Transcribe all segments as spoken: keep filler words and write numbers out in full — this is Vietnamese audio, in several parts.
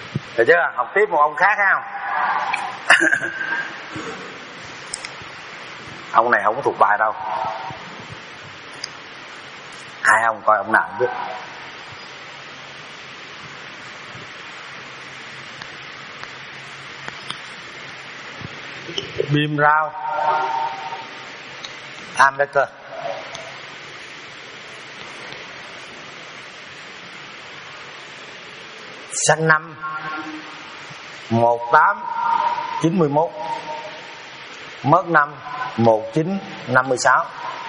Được chưa? Học tiếp một ông khác ha. Ông này không có thuộc bài đâu. Hai ông coi ông nào không biết. Bìm rau Ambecker. Sinh năm một tám chín mốt, mất năm một chín năm sáu.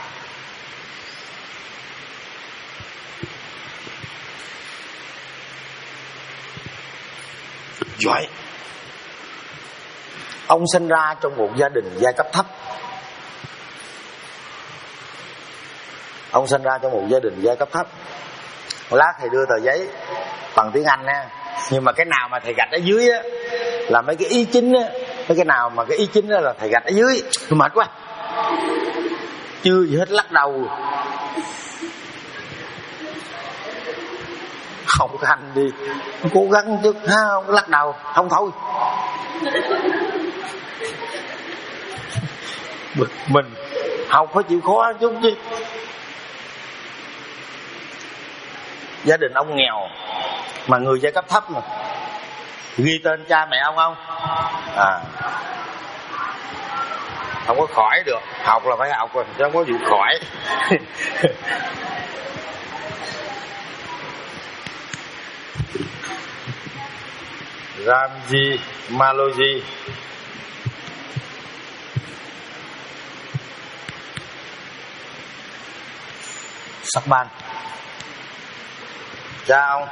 Giỏi. Ông sinh ra trong một gia đình giai cấp thấp. Ông sinh ra trong một gia đình giai cấp thấp. Lát thầy đưa tờ giấy bằng tiếng Anh ha. Nhưng mà cái nào mà thầy gạch ở dưới á là mấy cái ý chính á, mấy cái nào mà cái ý chính á là thầy gạch ở dưới. Tôi mệt quá. Chưa gì hết lắc đầu. Không hành đi, cố gắng chứ ha, không lắc đầu, không thôi. Bực mình, học phải chịu khó chút chứ. Gia đình ông nghèo mà người giai cấp thấp mà. Ghi tên cha mẹ ông không? À, không có khỏi được. Học là phải học rồi, chứ không có gì khỏi. Ramji Maloji. Sắc ban. Cha ông,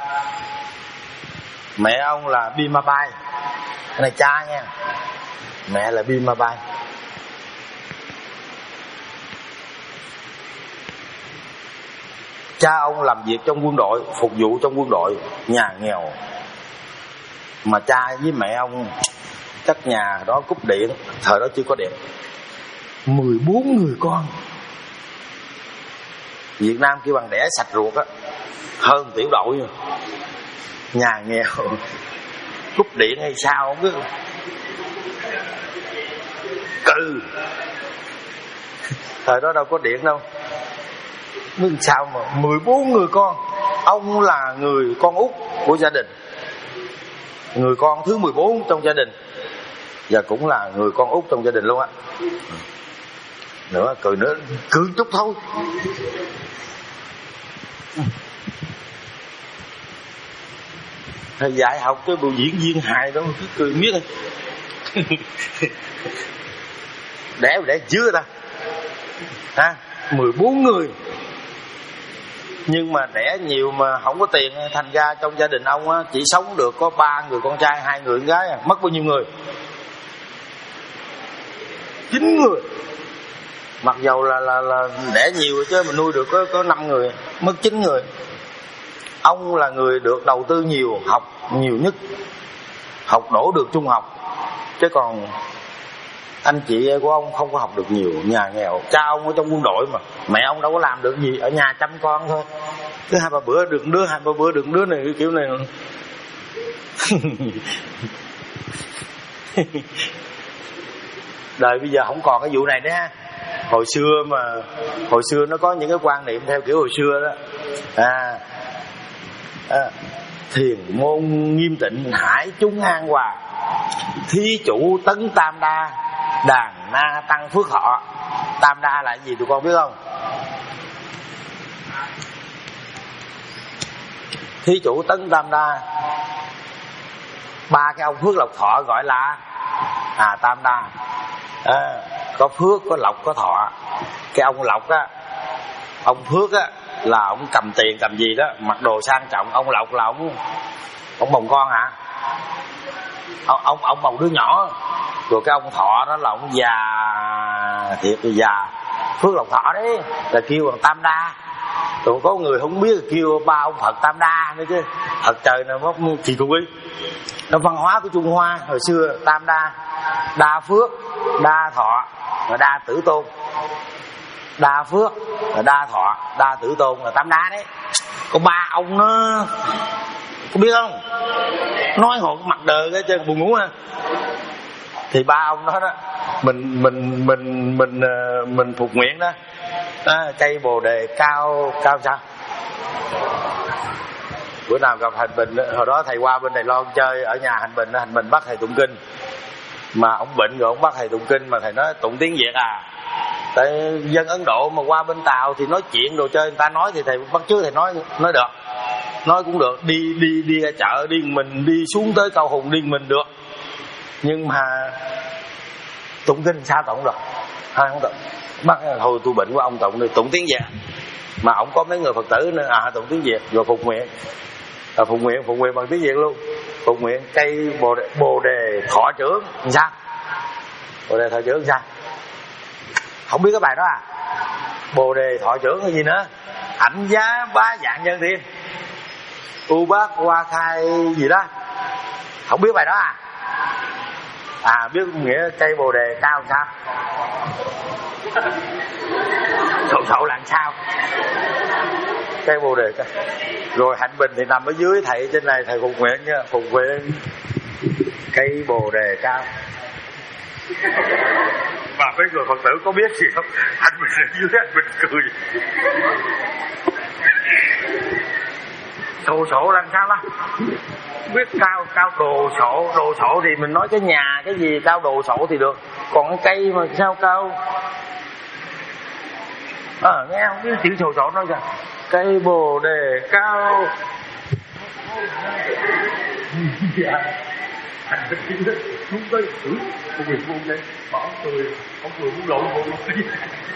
mẹ ông là Bimabai. Cái này cha nha. Mẹ là Bimabai. Cha ông làm việc trong quân đội, phục vụ trong quân đội, nhà nghèo. Mà cha với mẹ ông chắc nhà đó cúp điện, thời đó chưa có điện. mười bốn người con. Việt Nam kêu bằng đẻ sạch ruột á, hơn tiểu đội. Nhà nghèo cúp điện hay sao không biết. Cừ. Thời đó đâu có điện đâu. Nhưng sao mà mười bốn người con. Ông là người con út của gia đình, người con thứ mười bốn trong gia đình, và cũng là người con út trong gia đình luôn á. Nữa cười nữa, cười chút thôi. Thầy dạy học cái bộ diễn viên hài đó cứ cười miết. Đẻ đẻ chưa ta ha, mười bốn người. Nhưng mà đẻ nhiều mà không có tiền, thành ra trong gia đình ông á chỉ sống được có ba người con trai, hai người con gái. Mất bao nhiêu người? Chín người. Mặc dầu là là là đẻ nhiều rồi chứ mà nuôi được có có năm người, mất chín người. Ông là người được đầu tư nhiều, học nhiều nhất, học đổ được trung học, chứ còn anh chị của ông không có học được nhiều, nhà nghèo. Cha ông ở trong quân đội mà, mẹ ông đâu có làm được gì, ở nhà chăm con thôi. Cứ hai ba bữa được đứa, hai ba bữa được đứa này, cái kiểu này. Đời bây giờ không còn cái vụ này nữa ha. Hồi xưa mà, hồi xưa nó có những cái quan niệm theo kiểu hồi xưa đó. À, à thiền môn nghiêm tịnh, hải chúng an hòa, thí chủ tấn tam đa, đàn na tăng phước họ. Tam đa là gì tụi con biết không? Thí chủ tấn tam đa, ba cái ông phước lộc thọ gọi là à tam đa. À, có phước, có lộc, có thọ. Cái ông lộc á, ông phước á là ông cầm tiền cầm gì đó, mặc đồ sang trọng. Ông lộc là ông ông bồng con hả? Ông ông ông bồng đứa nhỏ. Rồi cái ông thọ đó là ông già thiệt là già. Phước lộc thọ đấy là kêu bằng tam đa. Rồi có người không biết kêu ba ông Phật tam đa nữa chứ. Thật trời nào mất kỳ cục ấy. Nó văn hóa của Trung Hoa hồi xưa tam đa, đa phước, đa thọ và đa tử tôn. Đa phước và đa thọ, đa tử tôn là tam đa đấy. Có ba ông nó, có biết không? nói họ mặt đờ cái chân buồn ngủ ha. Thì ba ông đó đó, mình mình mình mình mình phục nguyện đó, à, cây bồ đề cao cao sao? Bữa nào gặp Hành Bình, hồi đó thầy qua bên Đài Loan chơi ở nhà Hành Bình, Hành Bình bắt thầy tụng kinh, mà ông bệnh rồi ông bắt thầy tụng kinh, mà thầy nói tụng tiếng Việt à. Tại dân Ấn Độ mà qua bên Tàu thì nói chuyện đồ chơi, người ta nói thì thầy bắt chước thầy nói nói được, nói cũng được. Đi đi đi ra chợ đi mình, đi xuống tới Cầu Hùng đi mình được, nhưng mà tụng kinh sao tụng được, hai không tụng. Bắt thôi tôi bệnh của ông tụng đi, tụng tiếng Việt. Mà ông có mấy người Phật tử nữa à, tụng tiếng Việt rồi phục nguyện, à, phục nguyện phục nguyện bằng tiếng Việt luôn. Phục nguyện cây bồ đề, bồ đề thọ trưởng sao? Bồ đề thọ trưởng sao? Không biết cái bài đó à? Bồ đề thọ trưởng cái gì nữa? Ảnh giá bá dạng nhân thiên, u bát hoa khai gì đó, không biết bài đó à? À biết nghĩa cây bồ đề cao sao? Sậu sậu làm sao? Cây bồ đề cao. Rồi Hạnh Bình thì nằm ở dưới, thầy trên này thầy phục nguyện nha, phục nguyện cây bồ đề cao. Mà mấy người Phật tử có biết gì không? Hạnh Bình ở dưới, Hạnh Bình cười. Đồ sộ làm sao đó? Biết cao cao đồ sộ, đồ sộ thì mình nói cái nhà cái gì cao đồ sộ thì được, còn cái cây mà sao cao? Ờ à, nghe không biết chữ đồ sộ nói kìa, cây bồ đề cao. Thành cái tiếng đó xuống tới chửi con người buông đây, bảo cười, ông cười muốn lộn bộ một tí.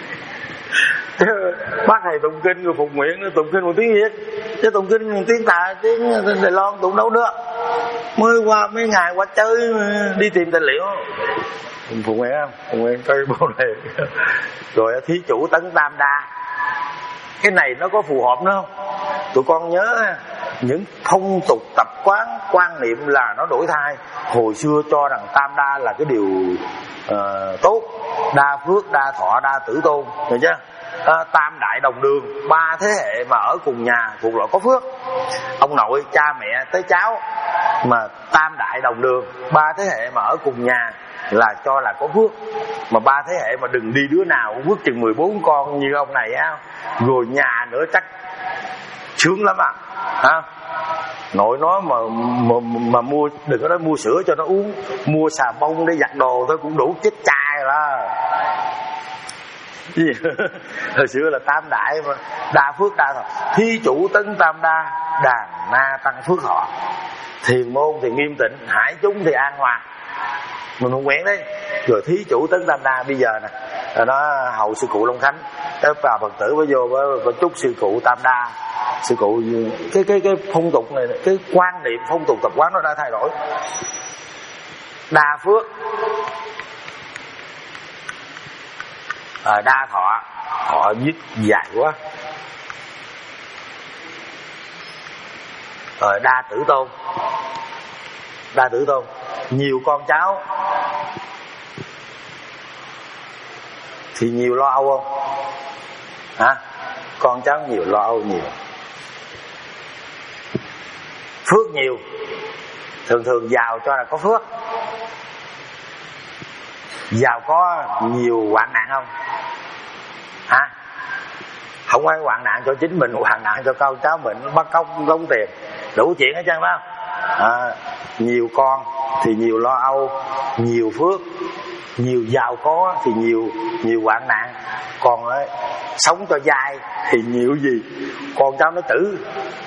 Bác thầy tụng kinh rồi phục nguyện tụng kinh một tiếng Việt, chứ tụng kinh một tiếng Tà, tiếng Đài Loan tụng đâu nữa. Mới qua mấy ngày qua chơi đi tìm tài liệu. Phục nguyện không? Phục nguyện cây bồ đề. Rồi thí chủ tấn tam đa. Cái này nó có phù hợp nữa không? Tụi con nhớ những phong tục tập quán quan niệm là nó đổi thay. Hồi xưa cho rằng tam đa là cái điều uh, tốt, đa phước, đa thọ, đa tử tôn, hiểu chưa? À, tam đại đồng đường, ba thế hệ mà ở cùng nhà thuộc loại có phước. Ông nội, cha mẹ tới cháu mà tam đại đồng đường, ba thế hệ mà ở cùng nhà là cho là có phước. Mà ba thế hệ mà đừng đi đứa nào cũng phước chừng mười bốn con như ông này á, rồi nhà nữa chắc sướng lắm à. Hả? Nội nói mà, mà mà mua, đừng có nói mua sữa cho nó uống, mua xà bông để giặt đồ thôi cũng đủ chết chai rồi đó. Hồi xưa là tam đại mà, đa phước đa thọ. Thí chủ tấn tam đa, đàn na tăng phước họ. Thiền môn thì nghiêm tịnh, hải chúng thì an hòa. Mình không nguyện đấy. Rồi thí chủ tấn tam đa bây giờ nè, nó hầu sư cụ Long Khánh, các bà Phật tử mới vô với chúc sư cụ tam đa. Sư cụ cái cái cái phong tục này, cái quan niệm phong tục tập quán nó đã thay đổi. Đa phước, à, đa thọ, thọ viết dài quá. Rồi đa tử tôn, đa tử tôn, nhiều con cháu thì nhiều lo âu không? Hả? Con cháu nhiều lo âu nhiều. Phước nhiều, thường thường giàu cho là có phước. Giàu có nhiều hoạn nạn không? Hả? Không phải hoạn nạn cho chính mình, hoạn nạn cho con cháu mình, bắt cóc đóng tiền, đủ chuyện hết trơn phải không? À, nhiều con thì nhiều lo âu, nhiều phước. Nhiều giàu có thì nhiều nhiều hoạn nạn. Còn ấy, sống cho dai thì nhiều gì? Con cháu nó tử.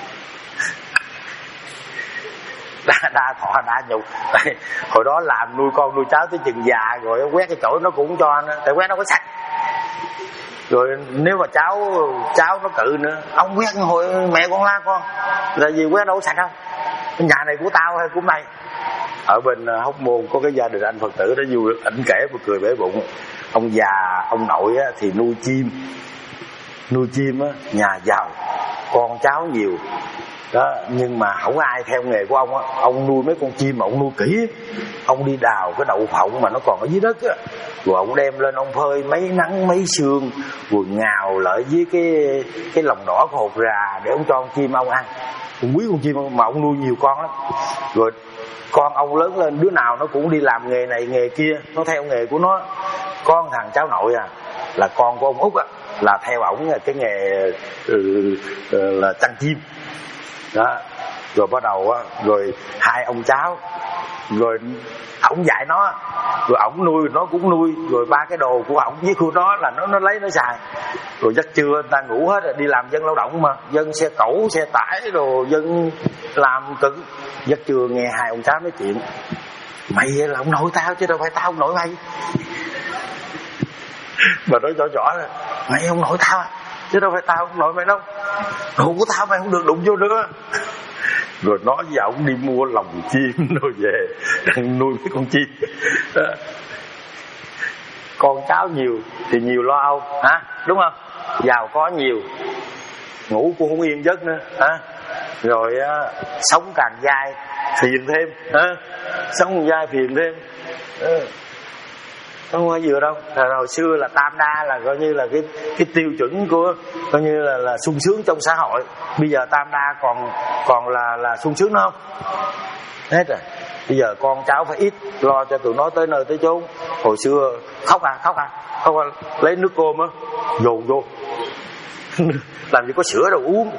Đa, đa thọ đa nhục. Hồi đó làm nuôi con nuôi cháu tới chừng già rồi quét cái chổi nó cũng cho nó, tại quét nó có sạch. Rồi nếu mà cháu cháu nó cự nữa, ông quét hồi mẹ con la con, là gì quét đâu có sạch không? Nhà này của tao hay của mày? Ở bên Hóc Môn có cái gia đình anh Phật tử đó vui, ảnh kể mà cười bể bụng. Ông già ông nội á, thì nuôi chim, nuôi chim á, nhà giàu, con cháu nhiều đó, nhưng mà không ai theo nghề của ông á. Ông nuôi mấy con chim mà ông nuôi kỹ. Ông đi đào cái đậu phộng mà nó còn ở dưới đất á, rồi ông đem lên ông phơi mấy nắng mấy sương, rồi ngào lại với cái cái lòng đỏ của hột rà để ông cho con chim ông ăn. Ông quý con chim mà ông nuôi nhiều con lắm. Rồi con ông lớn lên đứa nào nó cũng đi làm nghề này nghề kia, nó theo nghề của nó. Con thằng cháu nội à, là con của ông Út á, là theo ổng cái nghề ừ, là chăn chim đó. Rồi bắt đầu á, rồi hai ông cháu, rồi ổng dạy nó, rồi ổng nuôi nó cũng nuôi, rồi ba cái đồ của ổng với của nó là nó nó lấy nó xài. Rồi giấc trưa người ta ngủ hết rồi, đi làm dân lao động mà, dân xe cẩu xe tải đồ, dân làm cực. Giấc trưa nghe hai ông cháu nói chuyện, mày là ông nội tao chứ đâu phải tao ông nội mày. Mà nói rõ rõ là mày ông nội tao chứ đâu phải tao ông nội mày đâu, đồ của tao mày không được đụng vô nữa. Rồi nói với ổng đi mua lồng chim rồi về đang nuôi mấy con chim. Con cháu nhiều thì nhiều lo âu hả, đúng không? Giàu có nhiều, ngủ cũng không yên giấc nữa hả? Rồi á, sống càng dai phiền thêm hả? Sống càng dai phiền thêm à. Không có vừa đâu. Rồi hồi xưa là tam đa là coi như là cái cái tiêu chuẩn của coi như là là sung sướng trong xã hội. Bây giờ tam đa còn còn là là sung sướng nữa không? Hết rồi. Bây giờ con cháu phải ít lo cho tụi nó tới nơi tới chốn. Hồi xưa khóc à khóc à khóc à, lấy nước cơm á dồn vô làm gì có sữa đâu uống.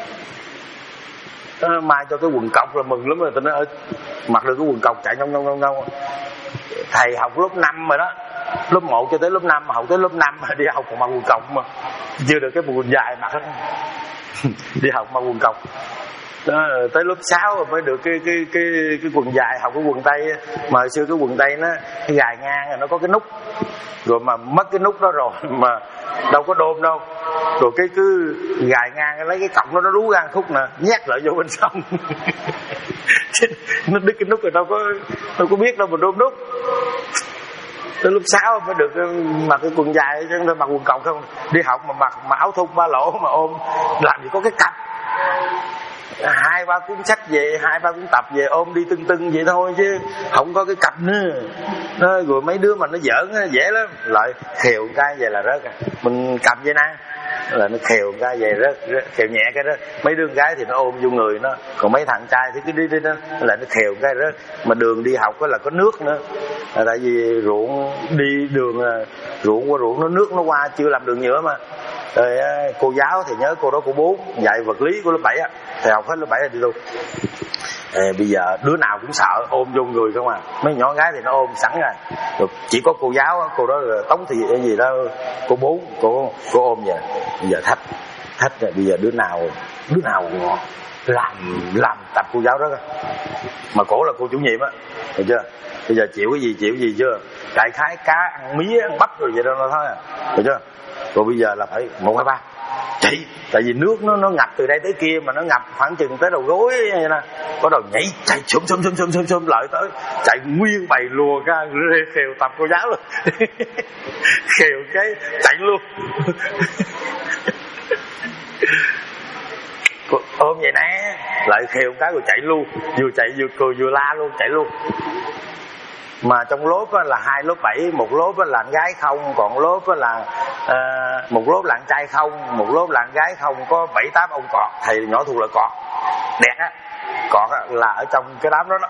À, mai cho cái quần cọc là mừng lắm rồi, tụi nó ơi mặc được cái quần cọc chạy nhông nhông nhông nhông. Thầy học lớp năm rồi đó, lớp một cho tới lớp năm, học tới lớp năm đi học còn mặc quần cọc mà chưa được cái quần dài mặc đó. Đi học mặc quần cọc đó, tới lớp sáu mới được cái cái cái cái quần dài, học cái quần tây. Mà hồi xưa cái quần tây nó cái gài ngang rồi nó có cái nút, rồi mà mất cái nút đó rồi mà đâu có đôm đâu, rồi cái cứ gài ngang lấy cái cọng nó nó đú gan khúc nè nhét lại vô bên trong. Nó đứt cái nút rồi đâu có đâu có biết đâu mà đôm nút. Tới lúc sáu mới được mặc cái quần dài chứ không mặc quần cọc không. Đi học mà mặc mà áo thun ba lỗ mà ôm làm gì có cái cặp, hai ba cuốn sách về, hai ba cuốn tập về ôm đi tưng tưng vậy thôi chứ không có cái cặp nữa. Nó, rồi mấy đứa mà nó giỡn nó dễ lắm, lại khều cái vậy là rớt à. Mình cầm vậy nè là nó khều cái vậy rớt, rớt khều nhẹ cái đó. Mấy đứa gái thì nó ôm vô người nó, còn mấy thằng trai thì cứ đi đi đó là nó khều cái rớt. Mà đường đi học đó là có nước nữa, là tại vì ruộng đi đường ruộng qua ruộng nó nước nó qua chưa làm đường nhựa mà. Rồi cô giáo thì nhớ cô đó cô bốn dạy vật lý của lớp bảy á, thầy học hết lớp bảy rồi đi luôn. À, bây giờ đứa nào cũng sợ ôm vô người không à. Mấy nhỏ gái thì nó ôm sẵn rồi, rồi chỉ có cô giáo cô đó là Tống Thị cái gì đó, cô bốn cô cô ôm vậy. Bây giờ thách thách rồi bây giờ đứa nào đứa nào làm làm tập cô giáo đó, mà cổ là cô chủ nhiệm á, được chưa? Bây giờ chịu cái gì chịu cái gì chưa? Đại khái cá ăn mía ăn bắp rồi vậy đó thôi à, được chưa? Rồi bây giờ là phải một hai ba chạy, tại vì nước nó nó ngập từ đây tới kia mà nó ngập khoảng chừng tới đầu gối vậy nè. Có đầu nhảy chạy xôm xôm xôm xôm xôm xôm lại tới, chạy nguyên bầy lùa ra khều tập cô giáo luôn. Khều cái chạy luôn. Ôm vậy nè, lại khều cái rồi chạy luôn, vừa chạy vừa cười vừa la luôn, chạy luôn. Mà trong lớp là hai lớp bảy, một lớp là con gái không, còn lớp là uh, một lớp là con trai không, một lớp là con gái không, có bảy tám ông cọt. Thầy nhỏ thuộc là cọt đẹp á, cọt á, là ở trong cái đám đó đó.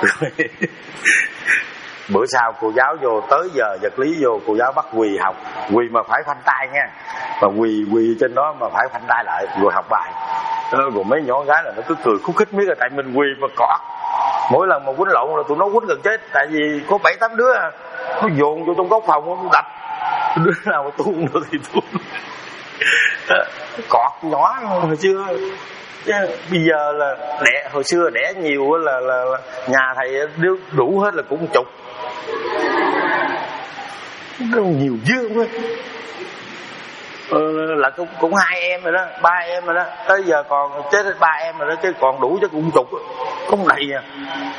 Bữa sau cô giáo vô, tới giờ vật lý vô, cô giáo bắt quỳ học, quỳ mà phải khoanh tay nha, mà quỳ quỳ trên đó mà phải khoanh tay lại rồi học bài. Rồi mấy nhỏ gái là nó cứ cười khúc khích miết là tại mình quỳ mà cọt. Mỗi lần mà quýnh lộn là tụi nó quýnh gần chết, tại vì có bảy tám đứa nó dồn vô trong góc phòng nó đập, đứa nào mà tu được thì tu. Cọt nhỏ hồi xưa chứ bây giờ là đẻ, hồi xưa đẻ nhiều là, là, là nhà thầy đứa đủ hết là cũng chục, nhiều dương quá. Ừ, là cũng, cũng hai em rồi đó, ba em rồi đó, tới giờ còn chết ba em rồi đó, chứ còn đủ chứ cũng chục, không đầy à.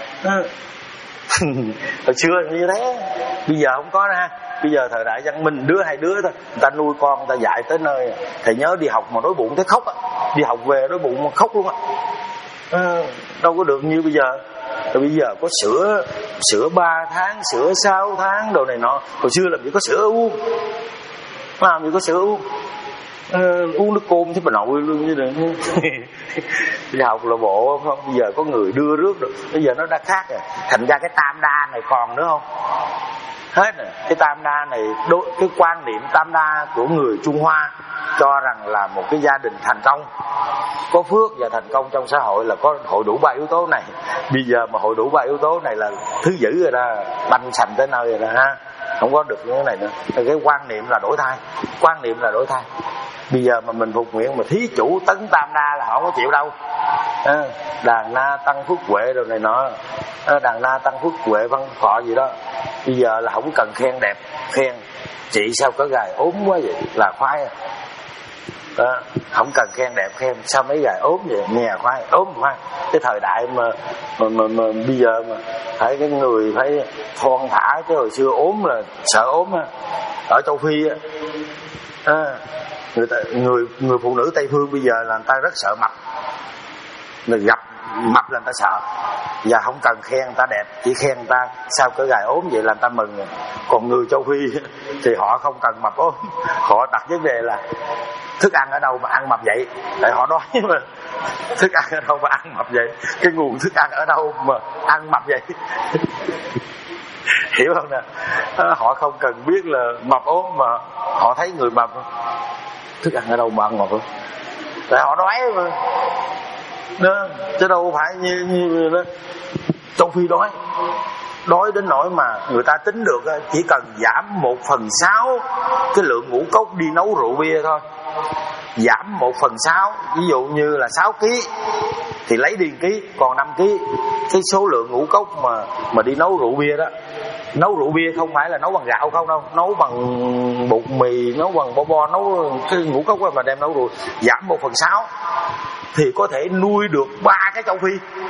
Hồi xưa như thế, bây giờ không có ra. Bây giờ thời đại văn minh đứa hai đứa thôi, người ta nuôi con, người ta dạy tới nơi. Thầy nhớ đi học mà đói bụng tới khóc á, đi học về đói bụng mà khóc luôn á, à, đâu có được như bây giờ. Rồi bây giờ có sữa, sữa ba tháng, sữa sáu tháng đồ này nọ. Hồi xưa làm gì có sữa uống, làm gì có sữa uống. à, uống nước côn chứ bà nội luôn chứ đừng. Đi học là bộ không, bây giờ có người đưa rước được, bây giờ nó đã khác rồi. Thành ra cái tam đa này còn nữa không? Hết rồi. Cái tam đa này, đối, cái quan niệm tam đa của người Trung Hoa cho rằng là một cái gia đình thành công, có phước và thành công trong xã hội là có hội đủ ba yếu tố này. Bây giờ mà hội đủ ba yếu tố này là thứ dữ rồi đó, banh sành tới nơi rồi đó ha, không có được những cái này nữa. Thì cái quan niệm là đổi thay, quan niệm là đổi thay. Bây giờ mà mình phục nguyện mà thí chủ tấn tam đa là họ không có chịu đâu. À, đàn na tăng phước huệ rồi này nọ, à, đàn na tăng phước huệ văn thọ gì đó. Bây giờ là không cần khen đẹp, khen chị sao có gài ốm quá vậy là khoái. Đó, không cần khen đẹp, khen sao mấy gài ốm vậy, nghe khoái, ốm khoái. Cái thời đại mà mà, mà, mà bây giờ mà phải cái người phải thon thả, chứ hồi xưa ốm là sợ ốm á. Ở châu Phi á, à, người ta, người người phụ nữ Tây phương bây giờ là người ta rất sợ mập, người gặp mập là người ta sợ, và không cần khen người ta đẹp, chỉ khen người ta sao cái gài ốm vậy là người ta mừng rồi. Còn người châu Phi thì họ không cần mập ốm, họ đặt vấn đề là thức ăn ở đâu mà ăn mập vậy, tại họ đói mà. Thức ăn ở đâu mà ăn mập vậy, cái nguồn thức ăn ở đâu mà ăn mập vậy. Hiểu không nè? Họ không cần biết là mập ốm mà họ thấy người mập, thức ăn ở đâu mà ăn mập không, tại họ đói mà đó, chứ đâu phải như như đó. Châu Phi đói đói đến nỗi mà người ta tính được chỉ cần giảm một phần sáu cái lượng ngũ cốc đi nấu rượu bia thôi, giảm một phần sáu, ví dụ như là sáu ký thì lấy đi ký, còn năm ký. Cái số lượng ngũ cốc mà mà đi nấu rượu bia đó, nấu rượu bia không phải là nấu bằng gạo không đâu, nấu bằng bột mì, nấu bằng bo bo, nấu cái ngũ cốc mà đem nấu rượu, giảm một phần sáu thì có thể nuôi được ba cái châu Phi.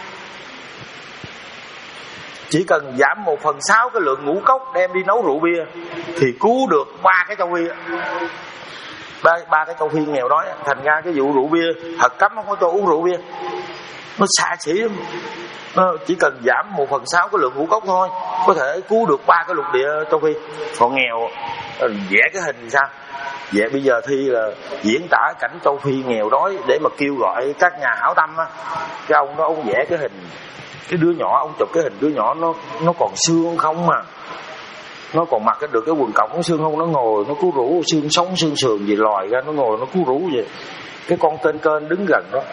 Chỉ cần giảm một phần sáu cái lượng ngũ cốc đem đi nấu rượu bia thì cứu được ba cái châu Phi. Ba, ba cái châu Phi nghèo đói. Thành ra cái vụ rượu bia thật cấm, không có cho uống rượu bia, nó xa xỉ lắm. Nó chỉ cần giảm một phần sáu cái lượng ngũ cốc thôi có thể cứu được ba cái lục địa châu Phi. Còn nghèo vẽ cái hình sao? Vậy bây giờ thi là diễn tả cảnh châu Phi nghèo đói để mà kêu gọi các nhà hảo tâm á. Cái ông đó ông vẽ cái hình cái đứa nhỏ, ông chụp cái hình đứa nhỏ nó nó còn xương không mà, nó còn mặc được cái quần cổng xương không, nó ngồi nó cú rũ xương sống xương sườn gì lòi ra, nó ngồi nó cú rũ vậy. Cái con kênh kênh đứng gần đó,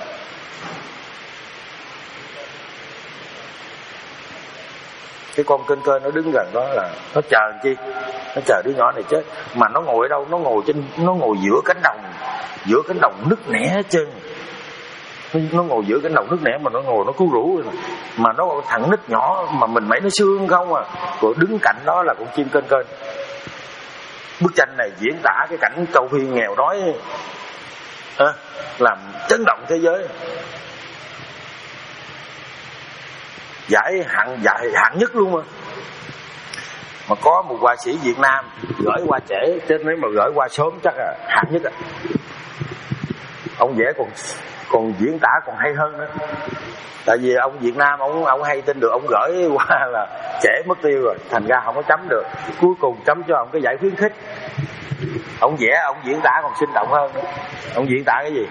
cái con kênh kênh nó đứng gần đó là nó chờ làm chi, nó chờ đứa nhỏ này chết. Mà nó ngồi ở đâu? Nó ngồi trên, nó ngồi giữa cánh đồng, giữa cánh đồng nứt nẻ hết trơn. Nó ngồi giữa cánh đồng nứt nẻ mà nó ngồi nó cứu rũ rồi. Mà nó thằng nít nhỏ mà mình mấy nó xương không à, rồi đứng cạnh đó là con chim kênh kênh. Bức tranh này diễn tả cái cảnh châu Phi nghèo đói à, làm chấn động thế giới. Giải hạng giải hạng nhất luôn mà. Mà có một họa sĩ Việt Nam gửi qua trễ, chứ nếu mà gửi qua sớm chắc là hạng nhất à. Ông vẽ còn còn diễn tả còn hay hơn nữa. Tại vì ông Việt Nam ông ông hay tin được, ông gửi qua là trễ mất tiêu rồi, thành ra không có chấm được. Cuối cùng chấm cho ông cái giải khuyến khích. Ông vẽ ông diễn tả còn sinh động hơn nữa. Ông diễn tả cái gì?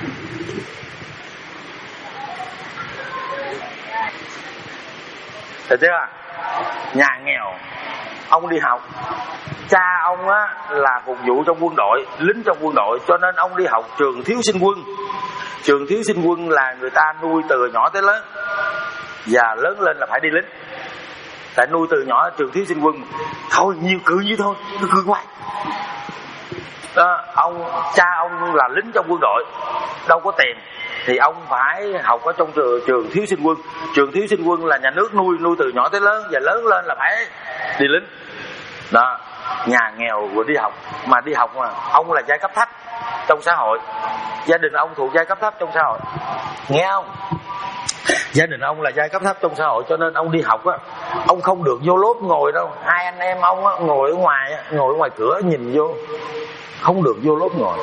Thấy chưa? Nhà nghèo, ông đi học, cha ông á là phục vụ trong quân đội, lính trong quân đội, cho nên ông đi học trường thiếu sinh quân. Trường thiếu sinh quân là người ta nuôi từ nhỏ tới lớn, và lớn lên là phải đi lính. Tại nuôi từ nhỏ trường thiếu sinh quân, thôi nhiều cự như thôi, cứ cự hoài. Đó, ông cha ông là lính trong quân đội, đâu có tiền thì ông phải học ở trong trường, trường thiếu sinh quân. Trường thiếu sinh quân là nhà nước nuôi nuôi từ nhỏ tới lớn, và lớn lên là phải đi lính. Đó, nhà nghèo rồi đi học, mà đi học mà ông là giai cấp thấp trong xã hội, gia đình ông thuộc giai cấp thấp trong xã hội, nghe không? Gia đình ông là giai cấp thấp trong xã hội, cho nên ông đi học á, ông không được vô lớp ngồi đâu. Hai anh em ông á, ngồi ở ngoài á, ngồi ở ngoài cửa nhìn vô, không được vô lớp ngồi.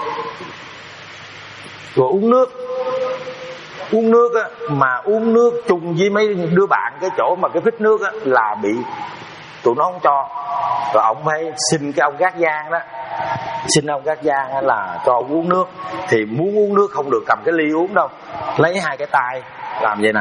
Rồi uống nước, uống nước á, mà uống nước chung với mấy đứa bạn, cái chỗ mà cái phích nước á là bị tụi nó không cho. Rồi ông phải xin cái ông gác giang đó, xin ông gác giang là cho ông uống nước, thì muốn uống nước không được cầm cái ly uống đâu, lấy hai cái tay làm vậy nè.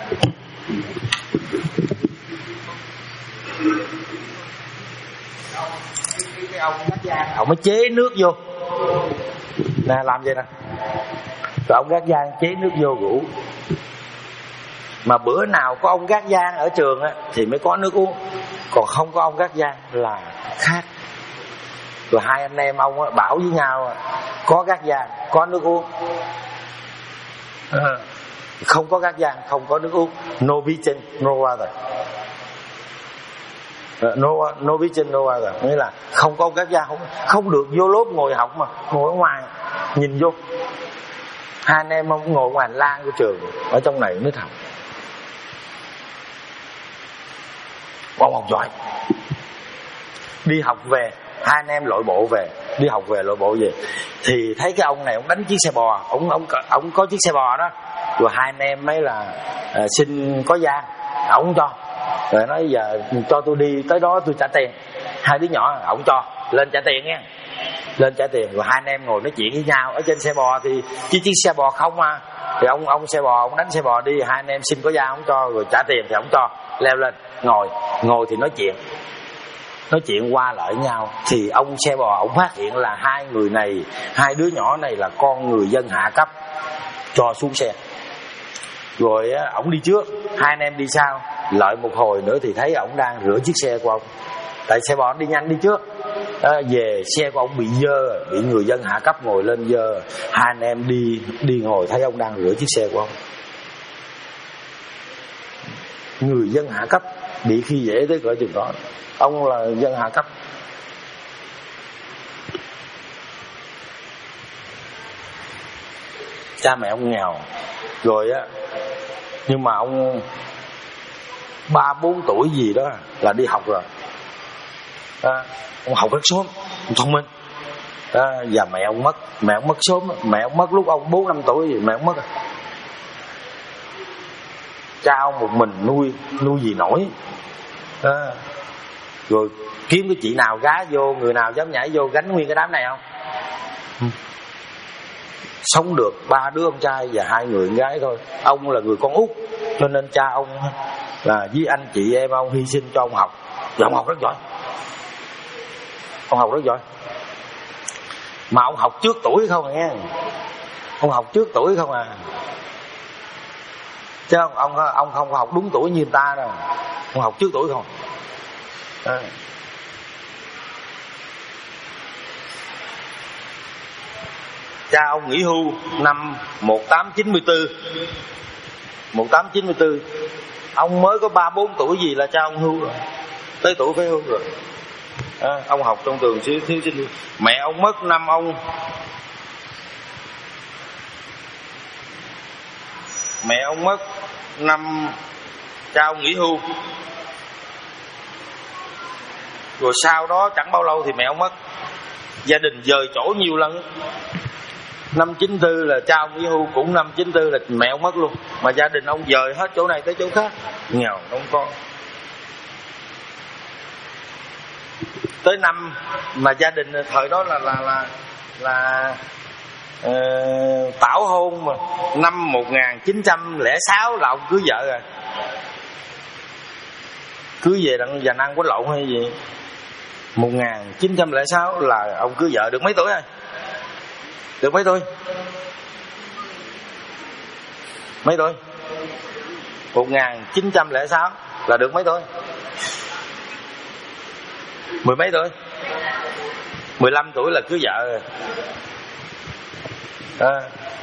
Cái ông gác giang ông mới chế nước vô nè, làm vậy nè, rồi ông gác giang chế nước vô rủ. Mà bữa nào có ông gác giang ở trường á thì mới có nước uống, còn không có ông gác giang là khác. Rồi hai anh em ông á bảo với nhau, có gác giang có nước uống, không có gác giang không có nước uống. No vision no water. No, no vision no water nghĩa là không có ông gác giang, không không được vô lớp ngồi học, mà ngồi ở ngoài nhìn vô. Hai anh em ông ngồi ngoài hành lang của trường, ở trong này mới học. Ông học giỏi. Đi học về, hai anh em lội bộ về, đi học về lội bộ về thì thấy cái ông này ông đánh chiếc xe bò, ông ông ông có chiếc xe bò đó, rồi hai anh em mới là uh, xin có giang, ông cho, rồi nói giờ cho tôi đi tới đó tôi trả tiền. Hai đứa nhỏ ông cho lên trả tiền nha, lên trả tiền. Rồi hai anh em ngồi nói chuyện với nhau ở trên xe bò, thì chiếc chiếc xe bò không mà, thì ông ông xe bò ông đánh xe bò đi, hai anh em xin có giang ông cho, rồi trả tiền thì ông cho, leo lên ngồi ngồi thì nói chuyện nói chuyện qua lại nhau. Thì ông xe bò ông phát hiện là hai người này, hai đứa nhỏ này là con người dân hạ cấp, cho xuống xe. Rồi ổng đi trước, hai anh em đi sau. Lợi một hồi nữa thì thấy ổng đang rửa chiếc xe của ông, tại xe bò đi nhanh đi trước. À, về xe của ông bị dơ, bị người dân hạ cấp ngồi lên dơ. Hai anh em đi đi ngồi thấy ông đang rửa chiếc xe của ông. Người dân hạ cấp bị khi dễ tới cỡ chừng đó, ông là dân hạ cấp. Cha mẹ ông nghèo rồi á, nhưng mà ông ba bốn tuổi gì đó là đi học rồi. À, ông học rất sớm, ông thông minh. À, và mẹ ông mất, mẹ ông mất sớm, mẹ ông mất lúc ông bốn năm tuổi gì, mẹ ông mất. Cha ông một mình nuôi, nuôi gì nổi. À, rồi kiếm cái chị nào gá vô, người nào dám nhảy vô gánh nguyên cái đám này không? Ừ. Sống được ba đứa ông trai và hai người con gái thôi. Ông là người con út, cho nên cha ông là với anh chị em ông hy sinh cho ông học. Và ông học rất giỏi, ông học rất giỏi. Mà ông học trước tuổi không à nghe, ông học trước tuổi không à, chứ ông ông ông không học đúng tuổi như người ta đâu, ông học trước tuổi không. À. Cha ông nghỉ hưu năm một nghìn tám trăm chín mươi tư, một nghìn tám trăm chín mươi tư. Ông mới có ba bốn tuổi gì là cha ông hưu rồi, tới tuổi phải hưu rồi. À, ông học trong trường thiếu thiếu sinh. Mẹ ông mất năm ông mẹ ông mất năm cha ông nghỉ hưu. Rồi sau đó chẳng bao lâu thì mẹ ông mất. Gia đình dời chỗ nhiều lần. Năm chín tư là cha ông nghỉ hưu, cũng năm chín tư là mẹ ông mất luôn. Mà gia đình ông dời hết chỗ này tới chỗ khác, nghèo không có. Tới năm mà gia đình thời đó là là là là uh, tảo hôn mà, năm một nghìn chín trăm lẻ sáu là ông cưới vợ rồi. Cưới về đặng già năng quánh lộn hay gì. Một nghìn chín trăm lẻ sáu là ông cưới vợ. Được mấy tuổi rồi? Được mấy tuổi? Mấy tuổi? Một nghìn chín trăm lẻ sáu là được mấy tuổi? Mười mấy tuổi? Mười lăm tuổi là cưới vợ rồi. À,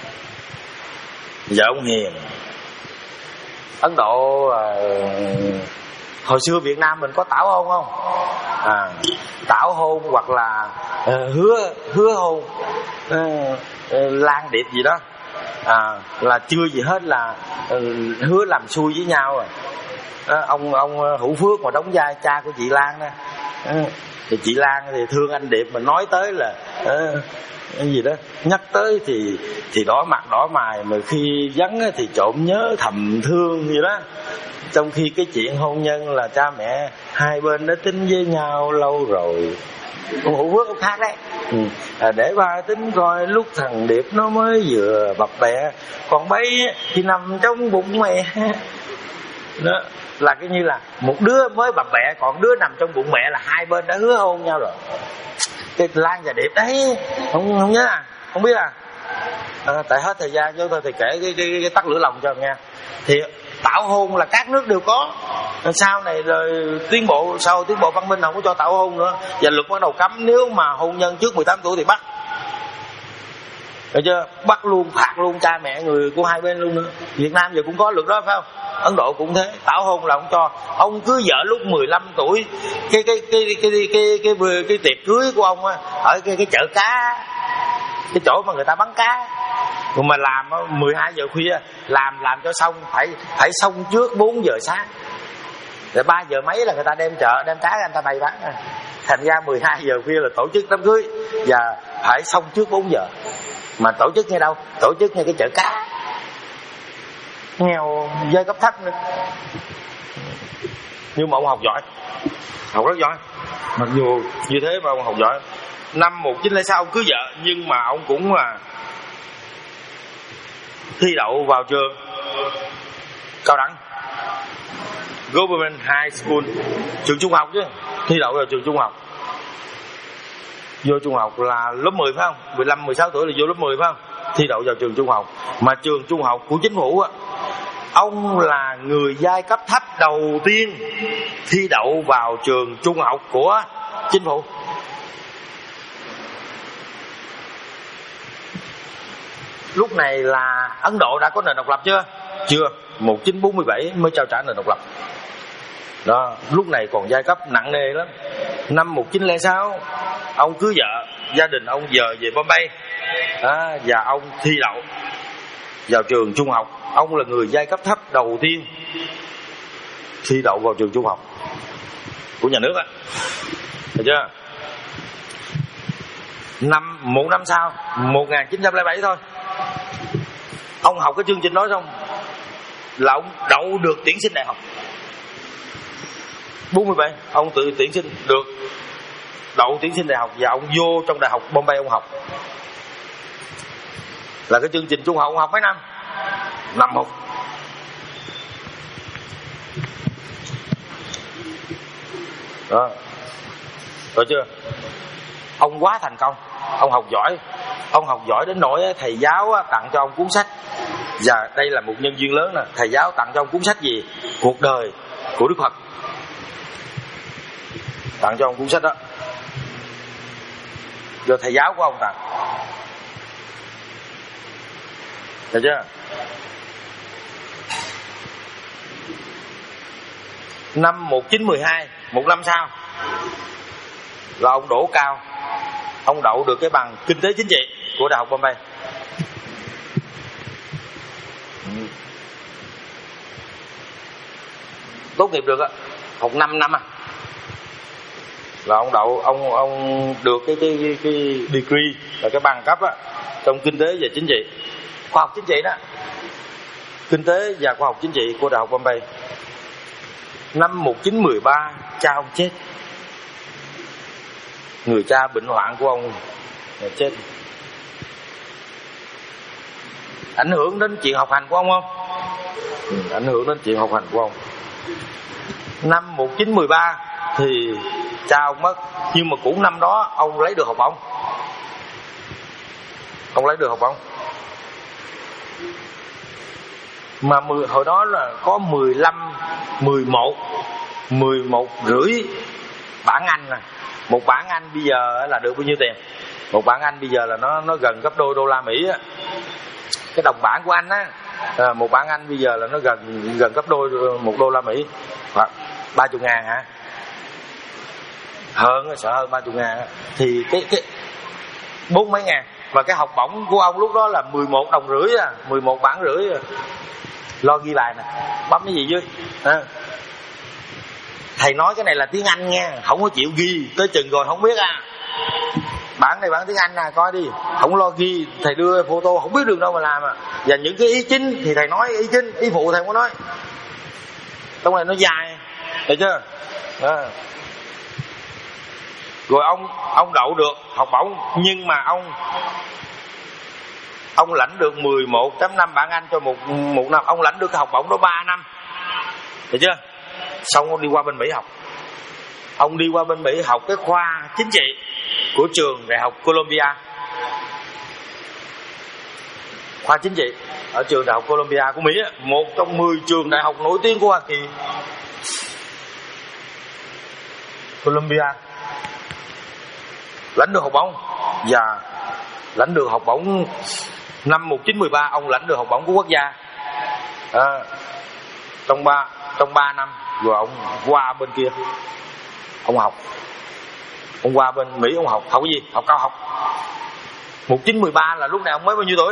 vợ ông hiền. Ấn Độ à, hồi xưa Việt Nam mình có tảo hôn không? À, tảo hôn hoặc là uh, hứa hứa hôn, uh, uh, lan điệp gì đó, à, là chưa gì hết là uh, hứa làm xui với nhau rồi. À, ông ông Hữu Phước mà đóng vai cha của chị Lan đó, à, thì chị Lan thì thương anh Điệp mà nói tới là uh, cái gì đó, nhắc tới thì thì đỏ mặt đỏ mày, mà khi vắng thì trộm nhớ thầm thương gì đó. Trong khi cái chuyện hôn nhân là cha mẹ hai bên đã tính với nhau lâu rồi. Ông Hữu Phước ông khác đấy, Ừ. À, để ba tính coi lúc thằng Điệp nó mới vừa bập bẹ, còn bấy thì nằm trong bụng mẹ. Đó là cái như là một đứa mới bập bẹ, còn đứa nằm trong bụng mẹ là hai bên đã hứa hôn nhau rồi. Cái Lan và Điệp đấy, không không nhớ à, không biết à. À, tại hết thời gian cho tôi thì kể cái, cái, cái, cái tắt lửa lòng cho nghe. Thì tảo hôn là các nước đều có. Sau này rồi tiến bộ, sau tiến bộ văn minh không có cho tảo hôn nữa, và luật bắt đầu cấm nếu mà hôn nhân trước mười tám tuổi thì bắt. Được chưa? Bắt luôn, phạt luôn cha mẹ người của hai bên luôn nữa. Việt Nam giờ cũng có luật đó phải không? Ấn Độ cũng thế, tảo hôn là không cho. Ông cưới vợ lúc mười lăm tuổi, cái cái cái cái cái cái cái, cái, cái tiệc cưới của ông á ở cái cái chợ cá, cái chỗ mà người ta bắn cá. Còn mà làm mười hai giờ khuya, làm làm cho xong phải phải xong trước bốn giờ sáng. Rồi ba giờ mấy là người ta đem chợ, đem cá ra người ta bày bán. Thành ra mười hai giờ khuya là tổ chức đám cưới và phải xong trước bốn giờ. Mà tổ chức ngay đâu? Tổ chức ngay cái chợ cá. Nghèo giai cấp thấp nữa. Nhưng mà ông học giỏi, học rất giỏi. Mặc dù như thế mà ông học giỏi. Năm một nghìn chín trăm lẻ sáu ông cưới vợ, nhưng mà ông cũng là thi đậu vào trường cao đẳng, Government High School, trường trung học chứ, thi đậu vào trường trung học. Vô trung học là lớp mười phải không? mười lăm, mười sáu tuổi là vô lớp mười phải không? Thi đậu vào trường trung học. Mà trường trung học của chính phủ á, ông là người giai cấp thấp đầu tiên thi đậu vào trường trung học của chính phủ. Lúc này là Ấn Độ đã có nền độc lập chưa? Chưa, một nghìn chín trăm bốn mươi bảy mới trao trả nền độc lập. Đó, lúc này còn giai cấp nặng nề lắm. Năm một nghìn chín trăm lẻ sáu ông cưới vợ, gia đình ông dời về Bombay à, và ông thi đậu vào trường trung học. Ông là người giai cấp thấp đầu tiên thi đậu vào trường trung học của nhà nước á, được chưa? Năm một năm sau, một nghìn chín trăm lẻ bảy thôi, ông học cái chương trình đó xong là ông đậu được tuyển sinh đại học. bốn mươi bảy ông tự tuyển sinh được, đậu tuyển sinh đại học, và ông vô trong đại học Bombay ông học. Là cái chương trình trung học ông học mấy năm? Năm một. Đó, rồi chưa? Ông quá thành công, ông học giỏi, ông học giỏi đến nỗi thầy giáo tặng cho ông cuốn sách. Và đây là một nhân duyên lớn nè, thầy giáo tặng cho ông cuốn sách gì? Cuộc đời của Đức Phật. Tặng cho ông cuốn sách đó, do thầy giáo của ông tặng, được chưa? Năm một nghìn chín trăm mười hai, một năm sau là ông đỗ cao, ông đậu được cái bằng kinh tế chính trị của Đại học Bombay. Tốt nghiệp được á, học năm năm à, là ông đậu, ông ông được cái cái cái, cái degree là cái bằng cấp á trong kinh tế và chính trị, khoa học chính trị đó, kinh tế và khoa học chính trị của Đại học Bombay. Năm một nghìn chín trăm mười ba cha ông chết, người cha bệnh hoạn của ông chết. Ảnh hưởng đến chuyện học hành của ông không? Ừ, ảnh hưởng đến chuyện học hành của ông. Năm một nghìn chín trăm mười ba thì cha ông mất, nhưng mà cũng năm đó ông lấy được học bổng. Ông lấy được học bổng. Mà mười, hồi đó là có mười lăm, mười một, mười một rưỡi bảng Anh nè. Một bảng Anh bây giờ là được bao nhiêu tiền? Một bảng Anh bây giờ là nó nó gần gấp đôi đô la Mỹ á. Cái đồng bảng của Anh á, à, một bảng Anh bây giờ là nó gần gần gấp đôi một đô la Mỹ. Hoặc ba chục ngàn hả? Hơn, sợ hơn ba chục ngàn á. Thì cái cái bốn mấy ngàn. Và cái học bổng của ông lúc đó là mười một đồng rưỡi à, mười một bảng rưỡi à. Lo ghi bài nè, bấm cái gì dưới à. Thầy nói cái này là tiếng Anh nha, không có chịu ghi, tới chừng rồi không biết à. Bản này bản tiếng Anh nè, coi đi, không lo ghi, thầy đưa photo không biết đường đâu mà làm à. Và những cái ý chính thì thầy nói ý chính, ý phụ thầy không có nói. Trong này nó dài, thấy chưa à. Rồi ông ông đậu được học bổng, nhưng mà ông ông lãnh được mười một phẩy năm bảng Anh cho một một năm. Ông lãnh được cái học bổng đó ba năm, được chưa? Xong ông đi qua bên Mỹ học. Ông đi qua bên Mỹ học cái khoa chính trị của trường đại học Columbia. Khoa chính trị ở trường đại học Columbia của Mỹ, một trong mười trường đại học nổi tiếng của Hoa Kỳ. Columbia lãnh được học bổng, và lãnh được học bổng năm một nghìn chín trăm mười ba. Ông lãnh được học bổng của quốc gia à, trong ba trong ba năm. Rồi ông qua bên kia ông học, ông qua bên Mỹ ông học học cái gì? Học cao học. một nghìn chín trăm mười ba là lúc này ông mới bao nhiêu tuổi?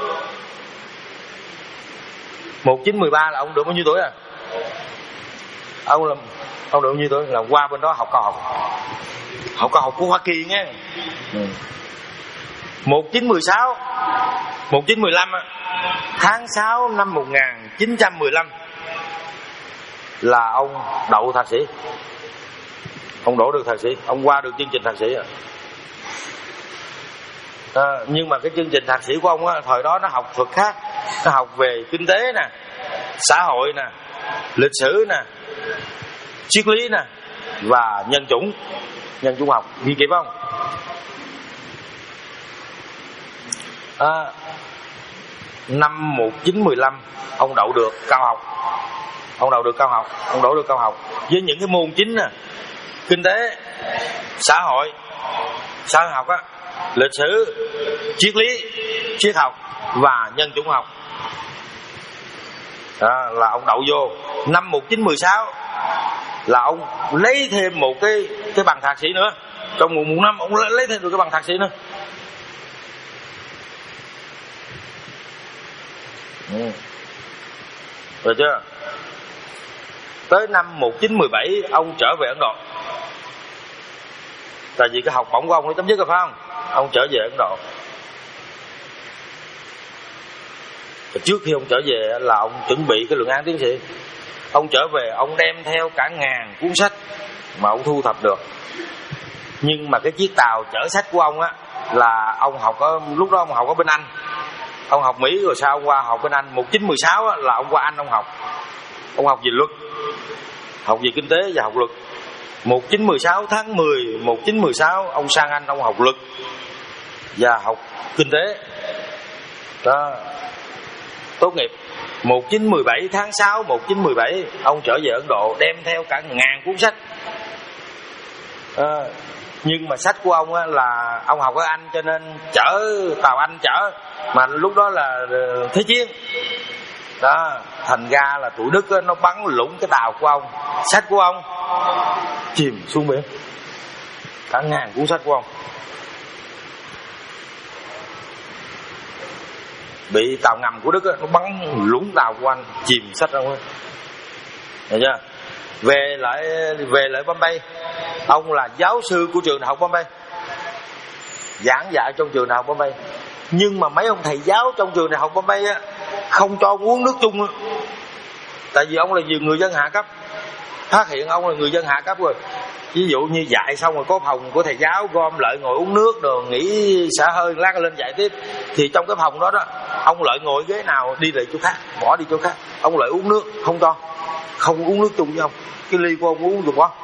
một nghìn chín trăm mười ba là ông được bao nhiêu tuổi à? Ông là ông được bao nhiêu tuổi? Là qua bên đó học cao học, học cao học của Hoa Kỳ nghe. Ừ. một nghìn chín trăm mười sáu, một nghìn chín trăm mười lăm tháng sáu năm một nghìn chín trăm mười lăm là ông đậu thạc sĩ. Ông đổ được thạc sĩ, ông qua được chương trình thạc sĩ à. À, nhưng mà cái chương trình thạc sĩ của ông á, thời đó nó học thuật khác. Nó học về kinh tế nè, xã hội nè, lịch sử nè, triết lý nè, và nhân chủng, nhân chủng học. Ghi kịp không? À, năm một nghìn chín trăm mười lăm ông đậu được cao học. Ông đậu được cao học, ông đậu được cao học với những cái môn chính nè: kinh tế, xã hội, xã hội học á, lịch sử, triết lý, triết học và nhân chủng học. Đó, là ông đậu vô. Năm một nghìn chín trăm mười sáu là ông lấy thêm một cái cái bằng thạc sĩ nữa. Trong một, một năm ông lấy thêm được cái bằng thạc sĩ nữa. Ừ. Được chưa? Tới năm một nghìn chín trăm mười bảy ông trở về Ấn Độ. Tại vì cái học bổng của ông nó chấm dứt rồi phải không? Ông trở về Ấn Độ. Và trước khi ông trở về là ông chuẩn bị cái luận án tiến sĩ. Ông trở về ông đem theo cả ngàn cuốn sách mà ông thu thập được. Nhưng mà cái chiếc tàu chở sách của ông á là ông học ở lúc đó ông học ở bên Anh. Ông học Mỹ rồi sao ông qua học bên Anh. một nghìn chín trăm mười sáu á, là ông qua Anh ông học. Ông học về luật, học về kinh tế và học luật. một nghìn chín trăm mười sáu tháng mười một nghìn chín trăm mười sáu ông sang Anh ông học luật và học kinh tế. Đó. Tốt nghiệp. một nghìn chín trăm mười bảy tháng sáu một nghìn chín trăm mười bảy ông trở về Ấn Độ đem theo cả ngàn cuốn sách. À, nhưng mà sách của ông á, là ông học ở Anh cho nên chở tàu Anh chở, mà lúc đó là thế chiến. Đó, thành ra là tụi Đức á, nó bắn lũng cái tàu của ông, sách của ông chìm xuống biển. Cả ngàn cuốn sách của ông bị tàu ngầm của Đức á, nó bắn lũng tàu của anh, chìm sách ông ấy. Được chưa? Về lại về lại Bombay, ông là giáo sư của trường đại học Bombay, giảng dạy trong trường đại học Bombay. Nhưng mà mấy ông thầy giáo trong trường đại học Bombay á không cho ông uống nước chung á. Tại vì ông là người dân hạ cấp. Phát hiện ông là người dân hạ cấp rồi. Ví dụ như dạy xong rồi có phòng của thầy giáo gom lại ngồi uống nước rồi nghỉ xả hơi, lát lên dạy tiếp. Thì trong cái phòng đó đó, ông lại ngồi ghế nào đi lại chỗ khác, bỏ đi chỗ khác. Ông lại uống nước, không cho, không uống nước chung với ông. Cái ly của ông uống được quá.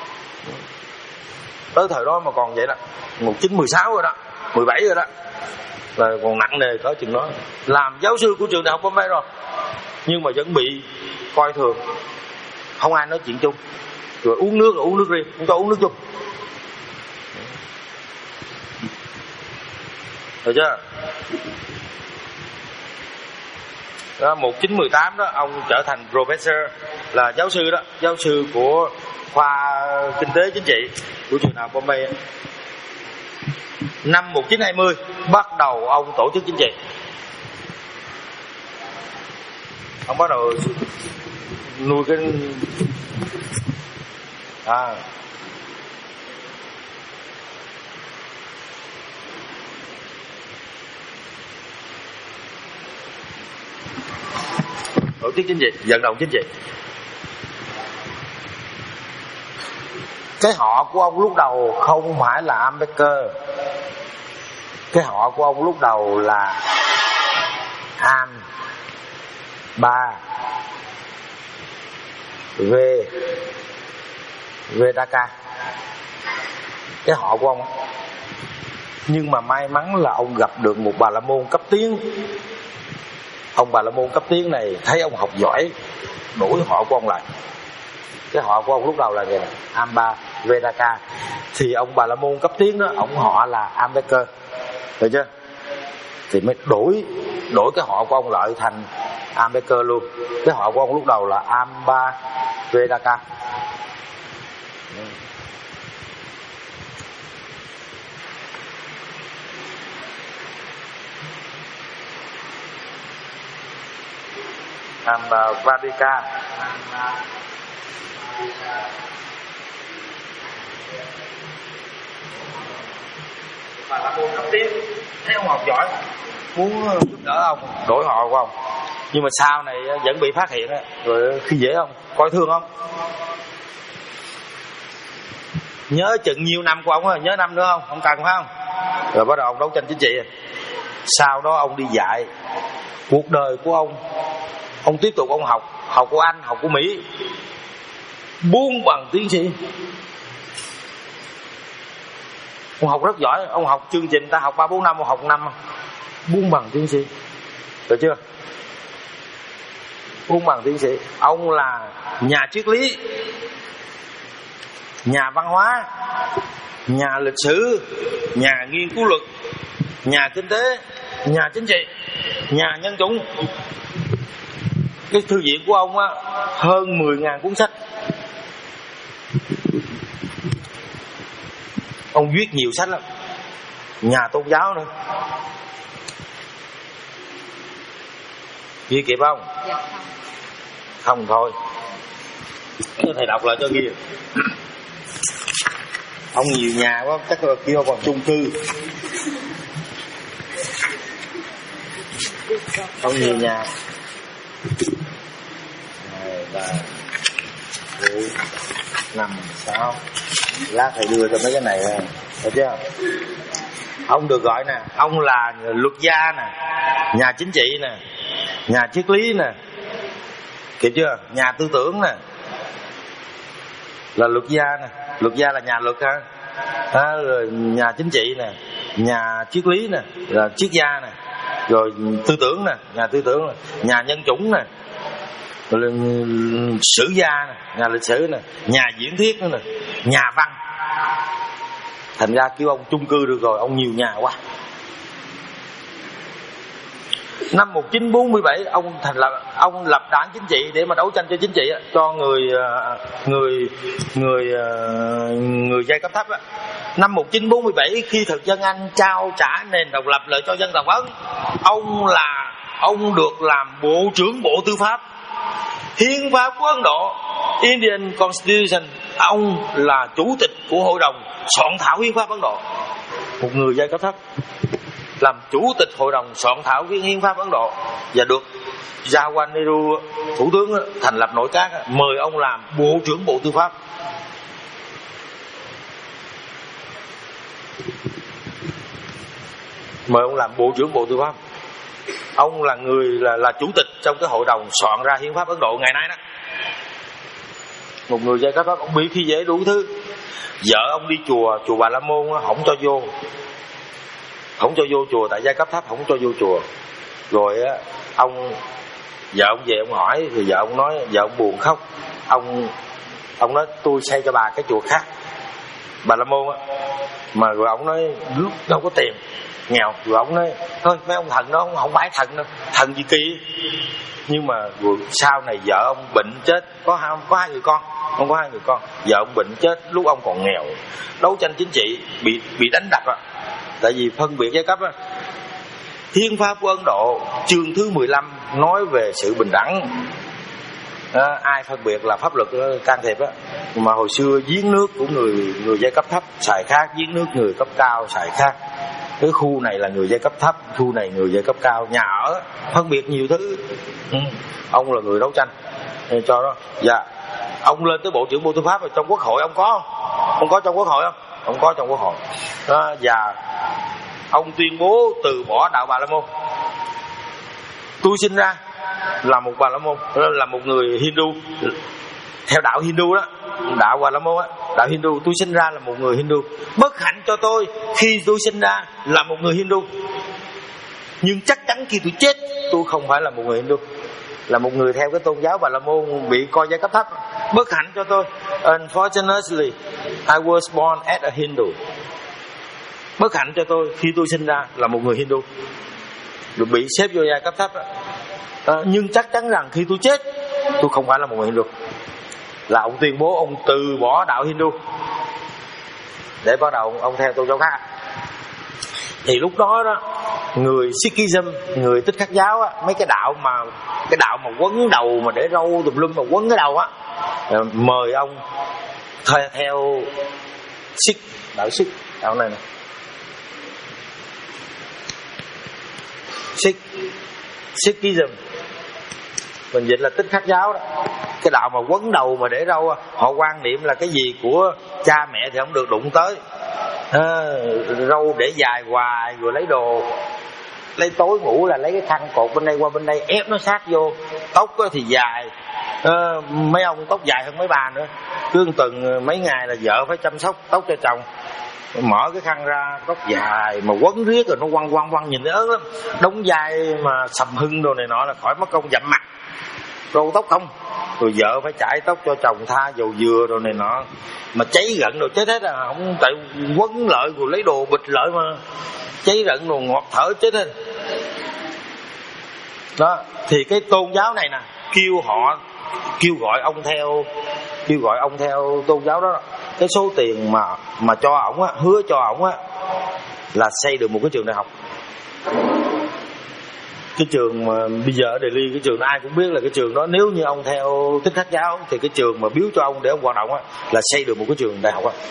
Tới thời đó mà còn vậy đó, một nghìn chín trăm mười sáu rồi đó, mười bảy rồi đó, là còn nặng nề cỡ chừng đó. Làm giáo sư của trường đại học Bombay rồi, nhưng mà vẫn bị coi thường, không ai nói chuyện chung. Rồi uống nước là uống nước riêng, không cho uống nước chung. Được chưa? Đó, một nghìn chín trăm mười tám đó ông trở thành professor, là giáo sư đó, giáo sư của khoa kinh tế chính trị của trường đại học Bombay. Năm một nghìn chín trăm hai mươi bắt đầu ông tổ chức chính trị. Ông bắt đầu nuôi cái à tổ chức chính trị, vận động chính trị. Cái họ của ông lúc đầu không phải là Ambedkar. Cái họ của ông lúc đầu là Am Ba V Vedaka, cái họ của ông. Nhưng mà may mắn là ông gặp được một Bà La Môn cấp tiến. Ông Bà La Môn cấp tiến này thấy ông học giỏi, đổi họ của ông lại. Cái họ của ông lúc đầu là gì? Amba Vedaka. Thì ông Bà La Môn cấp tiến đó, ông họ là Ambedkar, được chưa? Thì mới đổi đổi cái họ của ông lại thành Ambedkar luôn. Cái họ của ông lúc đầu là Amba Vedaka. Amba Vedaka. Bà La Môn cấp tiến thấy ông học giỏi, muốn giúp đỡ ông, đổi họ của ông. Nhưng mà sau này vẫn bị phát hiện rồi khi dễ ông, coi thương ông. Nhớ chừng nhiêu năm của ông á, nhớ năm nữa không? Không cần phải không? Rồi bắt đầu ông đấu tranh chính trị. Sau đó ông đi dạy. Cuộc đời của ông, ông tiếp tục ông học, học của Anh, học của Mỹ, buông bằng tiến sĩ. Ông học rất giỏi, ông học chương trình ta học ba bốn năm, ông học năm, buông bằng tiến sĩ, được chưa? Buông bằng tiến sĩ. Ông là nhà triết lý, nhà văn hóa, nhà lịch sử, nhà nghiên cứu luật, nhà kinh tế, nhà chính trị, nhà nhân chủng. Cái thư viện của ông á hơn mười ngàn cuốn sách. Ông viết nhiều sách lắm, nhà tôn giáo nữa. Ghi kịp không? Dạ không. Không thôi, thầy đọc lại cho ghi. Ông nhiều nhà quá, chắc là kia còn chung cư. Ông nhiều nhà. Hai, ba, bốn, năm, sáu. Lát thầy đưa cho mấy cái này, thấy chưa? Ông được gọi nè, ông là luật gia nè, nhà chính trị nè, nhà triết lý nè, kịp chưa? Nhà tư tưởng nè, là luật gia nè. Luật gia là nhà luật ha. À, rồi nhà chính trị nè, nhà triết lý nè, là triết gia nè, rồi tư tưởng nè, nhà tư tưởng nè, nhà nhân chủng nè, rồi sử gia nè, nhà lịch sử nè, nhà diễn thuyết nữa nè, nhà văn. Thành ra kêu ông chung cư được rồi, ông nhiều nhà quá. Năm một nghìn chín trăm bốn mươi bảy ông thành lập ông lập đảng chính trị để mà đấu tranh cho chính trị cho người người người người giai cấp thấp á. Năm một nghìn chín trăm bốn mươi bảy khi thực dân Anh trao trả nền độc lập lại cho dân tộc Ấn, ông là ông được làm bộ trưởng Bộ Tư pháp. Hiến pháp của Ấn Độ, Indian Constitution, ông là chủ tịch của hội đồng soạn thảo hiến pháp Ấn Độ. Một người giai cấp thấp làm chủ tịch hội đồng soạn thảo viên hiến pháp Ấn Độ, và được Jawaharlal Nehru thủ tướng thành lập nội các, mời ông làm bộ trưởng Bộ Tư pháp. Mời ông làm bộ trưởng Bộ Tư pháp. Ông là người là, là chủ tịch trong cái hội đồng soạn ra hiến pháp Ấn Độ ngày nay đó. Một người giai cấp thấp, ông bị khi dễ đủ thứ. Vợ ông đi chùa, chùa Bà La Môn không cho vô, không cho vô chùa, tại giai cấp thấp không cho vô chùa. Rồi á, ông vợ ông về ông hỏi, thì vợ ông nói, vợ ông buồn khóc. Ông ông nói tôi xây cho bà cái chùa khác, Bà La Môn á. Mà rồi ông nói lúc đâu có tiền, nghèo. Rồi ông nói thôi mấy ông thần đó không, không phải thần đâu, thần gì kỳ. Nhưng mà rồi sau này vợ ông bệnh chết, có hai, có hai người con, không có hai người con. Vợ ông bệnh chết lúc ông còn nghèo, đấu tranh chính trị bị bị đánh đập á, tại vì phân biệt giai cấp á. Hiến pháp của Ấn Độ chương thứ mười lăm nói về sự bình đẳng. À, ai phân biệt là pháp luật can thiệp á. Mà hồi xưa giếng nước của người người giai cấp thấp xài khác, giếng nước người cấp cao xài khác. Cái khu này là người giai cấp thấp, khu này người giai cấp cao, nhà ở phân biệt nhiều thứ. Ừ. Ông là người đấu tranh cho đó. Dạ, ông lên tới bộ trưởng Bộ Tư pháp rồi, trong quốc hội ông có không? Không có trong quốc hội không? Không có trong quốc hội. Đó, và ông tuyên bố từ bỏ đạo Bà La Môn. Tôi sinh ra là một Bà La Môn, là một người Hindu, theo đạo Hindu đó, đạo Bà La Môn á, đạo Hindu. Tôi sinh ra là một người Hindu. Bất hạnh cho tôi khi tôi sinh ra là một người Hindu, nhưng chắc chắn khi tôi chết tôi không phải là một người Hindu, là một người theo cái tôn giáo Bà La Môn bị coi giai cấp thấp. Bất hạnh cho tôi. Unfortunately, I was born as a Hindu. Bất hạnh cho tôi khi tôi sinh ra là một người Hindu, rồi bị xếp vô giai cấp thấp. À, nhưng chắc chắn rằng khi tôi chết tôi không phải là một người Hindu. Là ông tuyên bố ông từ bỏ đạo Hindu để bắt đầu ông theo tôn giáo khác. Thì lúc đó đó, người Sikhism, người Tích Khắc giáo á, mấy cái đạo mà cái đạo mà quấn đầu mà để râu tùm lum mà quấn cái đầu á, mời ông theo, theo Sikh, đạo Sikh, đạo này nè, Sikh, Sikhism, mình dịch là Tích Khắc giáo đó. Cái đạo mà quấn đầu mà để râu, họ quan niệm là cái gì của cha mẹ thì không được đụng tới. À, râu để dài hoài, rồi lấy đồ, lấy tối ngủ là lấy cái khăn cột bên đây qua bên đây ép nó sát vô. Tóc thì dài, à, mấy ông tóc dài hơn mấy bà nữa, cứ từng mấy ngày là vợ phải chăm sóc tóc cho chồng, mở cái khăn ra tóc dài mà quấn riết rồi nó quăng quăng quăng nhìn thấy ớn lắm. Đống vai mà sầm hưng đồ này nọ là khỏi mất công dặm mặt, râu tóc không. Rồi vợ phải chải tóc cho chồng, tha dầu dừa đồ này nọ, mà cháy rận đồ chết hết à. Không tại quấn lợi rồi lấy đồ bịch lợi mà cháy rận đồ ngọt thở chết hết đó. Thì cái tôn giáo này nè kêu họ kêu gọi ông theo kêu gọi ông theo tôn giáo đó. Cái số tiền mà mà cho ổng á, hứa cho ổng á là xây được một cái trường đại học. Cái trường mà bây giờ ở Delhi, cái trường đó ai cũng biết là cái trường đó, nếu như ông theo Tích Khắc giáo thì cái trường mà biếu cho ông để ông hoạt động á là xây được một cái trường đại học á.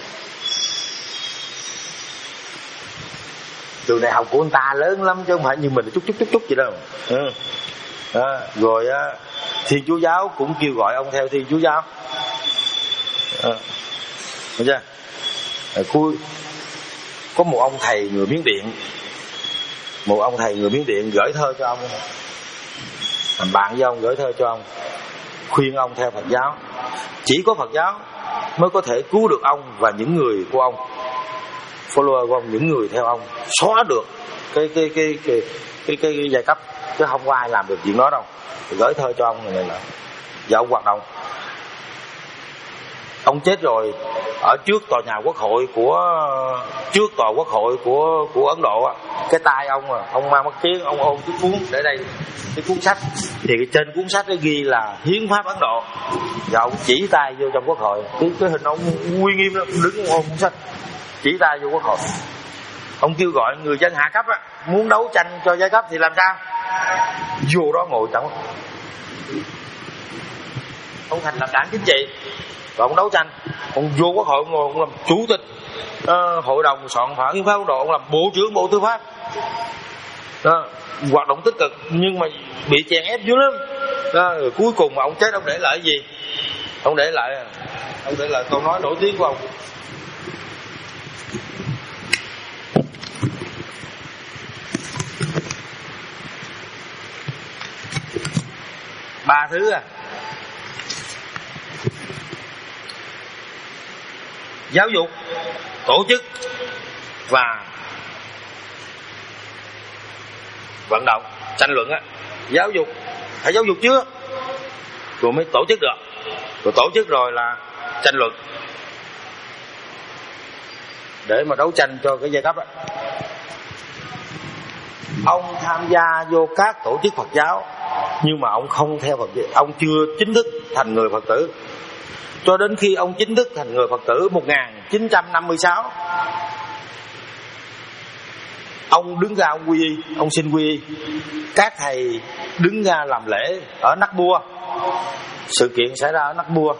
Trường đại học của anh ta lớn lắm chứ không phải như mình chút chút chút chút gì đâu. Ừ. À, rồi á, Thiên Chúa giáo cũng kêu gọi ông theo Thiên Chúa giáo. À, thấy chưa? À, cuối có một ông thầy người Miến Điện, một ông thầy người Miến Điện gửi thơ cho ông, làm bạn với ông, gửi thơ cho ông, khuyên ông theo Phật giáo. Chỉ có Phật giáo mới có thể cứu được ông và những người của ông, follower của ông, những người theo ông, xóa được cái cái cái cái cái, cái, cái giai cấp, chứ không có ai làm được chuyện đó đâu. Thì gửi thơ cho ông này là và ông hoạt động. Ông chết rồi ở trước tòa nhà quốc hội của trước tòa quốc hội của của Ấn Độ á, cái tay ông à, ông mang mắt kiếng, ông ôm cái cuốn để đây, cái cuốn sách, thì cái trên cuốn sách nó ghi là hiến pháp Ấn Độ, và ông chỉ tay vô trong quốc hội, cái, cái hình ông uy nghiêm đó, đứng ôm cuốn sách chỉ tay vô quốc hội. Ông kêu gọi người dân hạ cấp á, muốn đấu tranh cho giai cấp thì làm sao? Vô đó ngồi trong, ông thành lập đảng chính trị, rồi ông đấu tranh, ông vô quốc hội ngồi, ông làm chủ tịch uh, hội đồng soạn thảo hiến pháp Ấn Độ, ông làm bộ trưởng bộ tư pháp đó, hoạt động tích cực nhưng mà bị chèn ép dữ lắm đó. Rồi cuối cùng mà ông chết, ông để lại cái gì? Ông để lại ông để lại câu nói nổi tiếng của ông: ba thứ à: giáo dục, tổ chức và vận động, tranh luận á. Giáo dục phải giáo dục trước rồi mới tổ chức được, rồi tổ chức rồi là tranh luận để mà đấu tranh cho cái giai cấp á. Ông tham gia vô các tổ chức Phật giáo nhưng mà ông không theo Phật giáo, ông chưa chính thức thành người Phật tử. Cho đến khi ông chính thức thành người Phật tử một nghìn chín trăm năm mươi sáu, ông đứng ra ông quy y, ông xin quy y. Các thầy đứng ra làm lễ ở Nagpur. Sự kiện xảy ra ở Nagpur.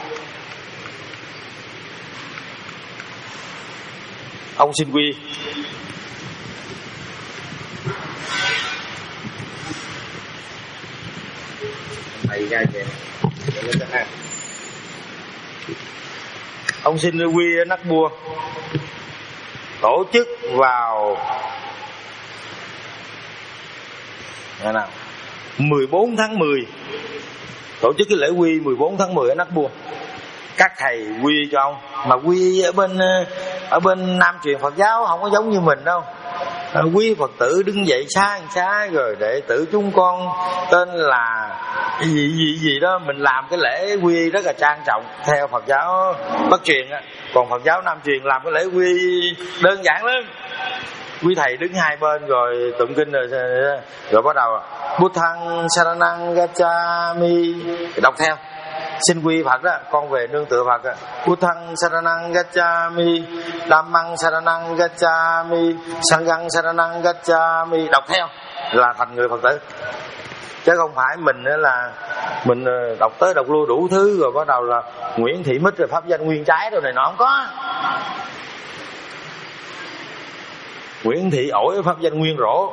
Ông xin quy y. Thầy ra về ông xin quy ở Nắc Bua tổ chức vào ngày nào mười bốn tháng mười, tổ chức cái lễ quy mười bốn tháng mười ở Nắc Bua. Các thầy quy cho ông, mà quy ở bên ở bên Nam truyền Phật giáo không có giống như mình đâu. Quý Phật tử đứng dậy xa xa rồi đệ tử chúng con tên là gì gì gì đó, mình làm cái lễ quy rất là trang trọng theo Phật giáo Bắc truyền á. Còn Phật giáo Nam truyền làm cái lễ quy đơn giản lắm. Quý thầy đứng hai bên rồi tụng kinh rồi rồi bắt đầu Buddhang Saranang Gacchami, đọc theo. Xin quy Phật đó, con về nương tựa Phật. Buddhang Saranang Gacchami, Dhammang Saranang Gacchami, Sanghang Saranang Gacchami, đọc theo là thành người Phật tử. Chứ không phải mình là mình đọc tới đọc lui đủ thứ rồi bắt đầu là Nguyễn Thị Mít rồi pháp danh nguyên trái rồi này nọ, không có. Nguyễn Thị ổi pháp danh nguyên rổ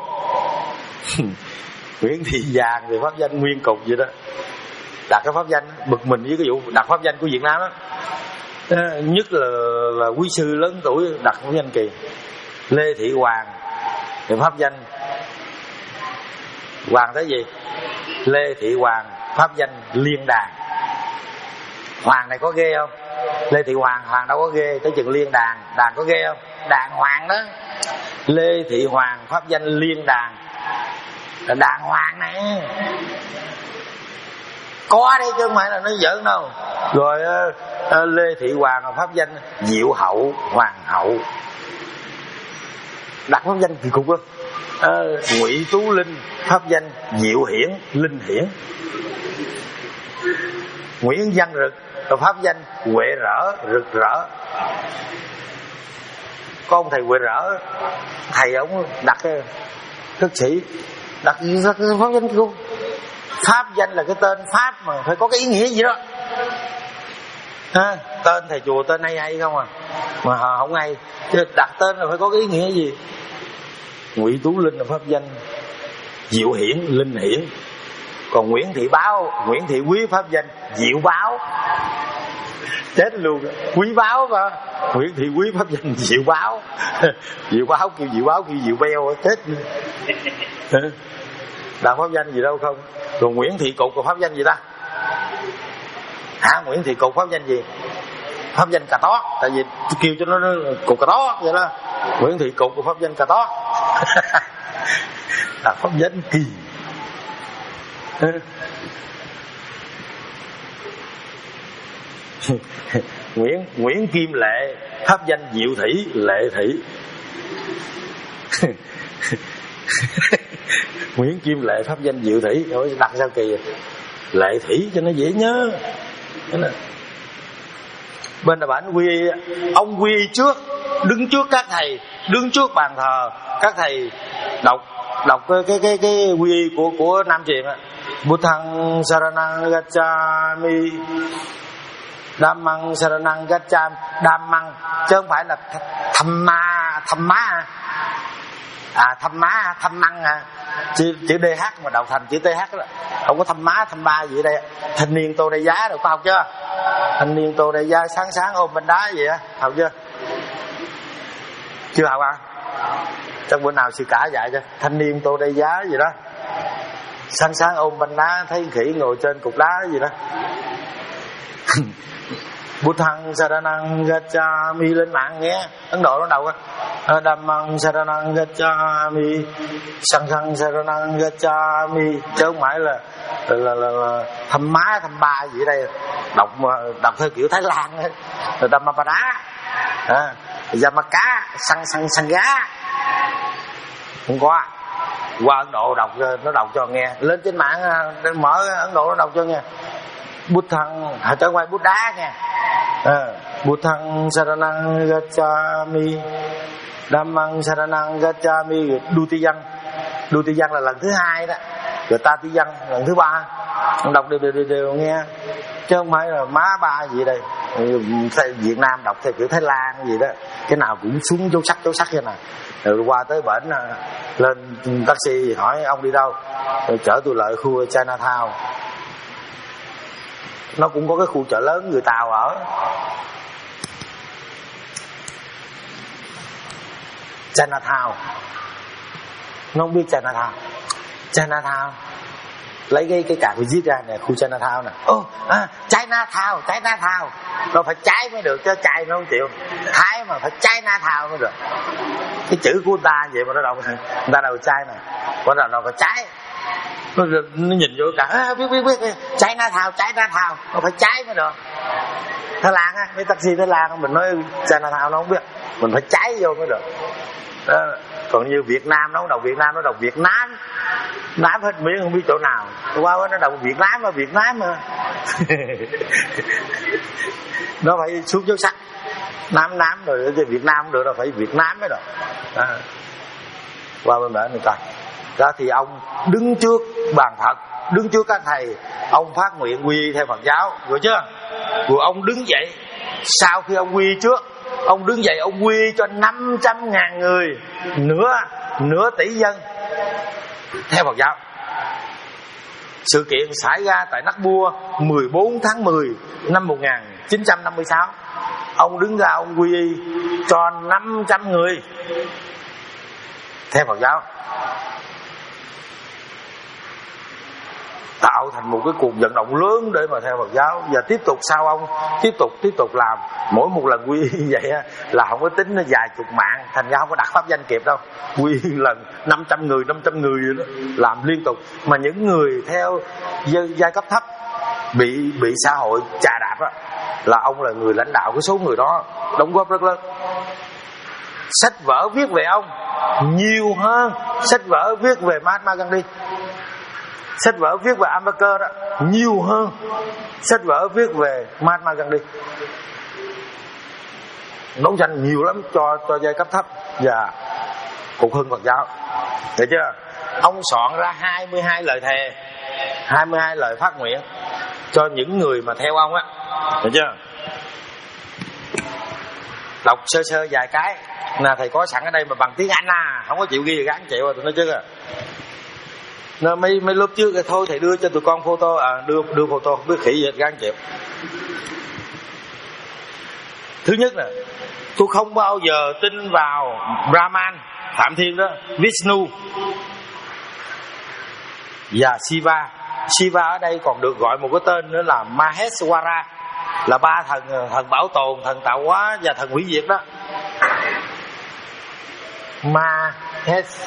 Nguyễn Thị vàng thì pháp danh nguyên cục vậy đó. Đặt cái pháp danh bực mình với cái vụ đặt pháp danh của Việt Nam đó. Nhất là là quý sư lớn tuổi đặt pháp danh kỳ. Lê Thị Hoàng thì pháp danh Hoàng thế gì? Lê Thị Hoàng pháp danh Liên Đàn. Hoàng này có ghê không? Lê Thị Hoàng, Hoàng đâu có ghê, tới chừng Liên Đàn, Đàn có ghê không? Đàn Hoàng đó. Lê Thị Hoàng pháp danh Liên Đàn, là Đàn Hoàng này có đây chứ không phải là nó giỡn đâu. Rồi uh, uh, Lê Thị Hoàng pháp danh Diệu Hậu, Hoàng hậu, đặt pháp danh kỳ cục lắm. uh, Ngụy Tú Linh pháp danh Diệu Hiển, Linh Hiển. Nguyễn Văn Rực pháp danh Huệ Rỡ, Rực Rỡ. Có ông thầy Huệ Rỡ, thầy ông đặt thức sĩ đặt pháp danh kỳ cục. Pháp danh là cái tên pháp mà phải có cái ý nghĩa gì đó ha. Tên thầy chùa tên hay hay không à, mà không hay, chứ đặt tên là phải có cái ý nghĩa gì. Ngụy Tú Linh là pháp danh Diệu Hiển, Linh Hiển. Còn Nguyễn Thị Báo, Nguyễn Thị Quý pháp danh Diệu Báo. Chết luôn, Quý Báo mà. Nguyễn Thị Quý pháp danh Diệu Báo. Diệu Báo kêu Diệu Báo kêu Diệu Beo, chết. Đặt pháp danh gì đâu không. Rồi Nguyễn Thị Cục có pháp danh gì ta? Hả? Nguyễn Thị Cục pháp danh gì? Pháp danh Cà Tót. Tại vì kêu cho nó Cục Cà Tót vậy đó. Nguyễn Thị Cục có pháp danh Cà Tót. Đặt pháp danh kỳ. Nguyễn Nguyễn Kim Lệ pháp danh Diệu Thủy, Lệ Thủy. Nguyễn Kim Lệ pháp danh Diệu Thủy. Ôi, đặt sao kỳ. Lệ Thủy cho nó dễ nhớ. Bên là bản quy, ông quy trước, đứng trước các thầy, đứng trước bàn thờ các thầy đọc đọc cái cái cái, cái quy của của Nam truyền á. Buddhang Saranang Gacchami, Dhammang Saranang Gacchami. Dhammang chứ không phải là thầm ma thầm má à, thăm má thăm măng à, chữ, chữ đê hát mà đọc thành chữ tê hát đó. Không có thăm má thăm ba gì ở đây. Thanh niên Tô Đại Giá được có học chưa? Thanh niên Tô Đại Giá sáng sáng ôm bên đá gì á, học chưa? Chưa học à? Chắc bữa nào sư cả dạy cho. Thanh niên Tô Đại Giá gì đó, sáng sáng ôm bên đá thấy khỉ ngồi trên cục đá gì đó. Buddhang Saranang Gacchami, lên mạng nghe Ấn Độ nó đầu á. Dhammang Saranang Gacchami, Sanghang Saranang Gacchami, chứ không phải là là, là, là thăm má thăm ba gì ở đây. Đọc đọc theo kiểu Thái Lan ấy. Rồi Dhammapada, à, Yamaka, Sang Sang Sang Gá. Không có. Qua Ấn Độ đọc, nó đọc cho nghe. Lên trên mạng mở Ấn Độ nó đọc cho nghe. Buddhang, à, trở ngoài Buddha nha. À, Buddhang Saranang Gacchami, Dhammang Saranang Gacchami, Dutiyang. Dutiyang là lần thứ hai đó. Rồi Tatiyang lần thứ ba. Đọc đều, đều, đều, đều nghe. Chứ không phải là má ba gì đây. Việt Nam đọc theo kiểu Thái Lan gì đó. Cái nào cũng xuống dấu sắc dấu sắc vậy nè. Rồi qua tới bển lên taxi hỏi ông đi đâu. Rồi chở tôi lại khu Chinatown. Nó cũng có cái khu chợ lớn người Tàu ở. Chinatown. Nó không biết Chinatown. Chinatown lấy cái cái card visit ra nè, khu Chinatown nè. Ô, à, Chinatown, Chinatown. Nó phải trái mới được, chứ chai nó không chịu. Thái mà phải Chinatown mới được. Cái chữ của người ta vậy mà nó đọc, người ta đầu chai nè, bắt đầu nó phải trái. Nó, nó nhìn vô cả, à, biết biết biết, Chinatown, Chinatown, nó phải trái mới được. Thái Lan á, mấy taxi Thái Lan mình nói Chinatown nó không biết, mình phải trái vô mới được. Đó. Còn như Việt Nam nó đầu Việt Nam nó đầu Việt Nam, Nam hết miếng không biết chỗ nào. Qua đó nó đầu Việt Nam mà Việt Nam mà. Nó phải xuống dấu sắc Nam Nam rồi chứ Việt Nam cũng được, nó phải Việt Nam mới được. Đó. Qua bên bển người ta. Đó thì ông đứng trước bàn Phật, đứng trước các thầy, ông phát nguyện quy y theo Phật giáo, rồi chưa? Rồi ông đứng dậy, sau khi ông quy y trước, ông đứng dậy ông quy y cho năm trăm ngàn người, nửa nửa tỷ dân theo Phật giáo. Sự kiện xảy ra tại Nắc Bua mười bốn tháng mười năm một nghìn chín trăm năm mươi sáu. Ông đứng ra ông quy y cho năm trăm người theo Phật giáo, tạo thành một cái cuộc vận động lớn để mà theo Phật giáo. Và tiếp tục sau ông tiếp tục tiếp tục làm, mỗi một lần quy y vậy là không có tính nó vài chục mạng, thành ra không có đặt pháp danh kịp đâu. Quy y lần năm trăm người năm trăm người vậy đó, làm liên tục. Mà những người theo giai cấp thấp bị bị xã hội chà đạp đó, là ông là người lãnh đạo cái số người đó, đóng góp rất lớn. Sách vở viết về ông nhiều hơn sách vở viết về Mahatma Gandhi. Sách vở viết về Ambedkar đó nhiều hơn sách vở viết về Mahatma Gandhi. Đấu tranh nhiều lắm cho cho giai cấp thấp và cục hưng Phật giáo. Được chưa? Ông soạn ra hai mươi hai lời thề, hai mươi hai lời phát nguyện cho những người mà theo ông á. Được chưa? Đọc sơ sơ vài cái là thầy có sẵn ở đây mà bằng tiếng Anh à, không có chịu ghi thì gắn chịu rồi tụi nó chứ à. Nó mấy mấy lớp trước thì thôi thầy đưa cho tụi con photo, à đưa đưa photo không biết khỉ gì hết, gắn chịu. Thứ nhất là tôi không bao giờ tin vào Brahman, Phạm Thiên đó, Vishnu và Shiva. Shiva ở đây còn được gọi một cái tên nữa là Maheshwara, là ba thần, thần bảo tồn, thần tạo hóa và thần hủy diệt đó. Mahesh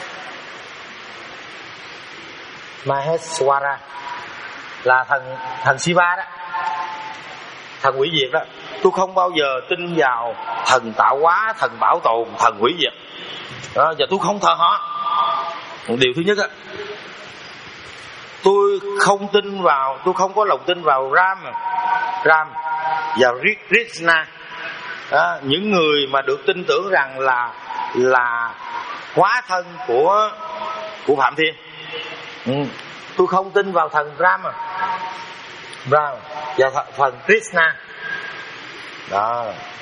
Maheshwara là thần thần Shiva đó, thần hủy diệt đó. Tôi không bao giờ tin vào thần tạo hóa, thần bảo tồn, thần hủy diệt đó, và tôi không thờ họ. Điều thứ nhất á, tôi không tin vào, tôi không có lòng tin vào Ram, Ram và Krishna đó, những người mà được tin tưởng rằng là là hóa thân của của Phạm Thiên. Ừ. Tôi không tin vào thần Ram, Ram và thần Krishna đó.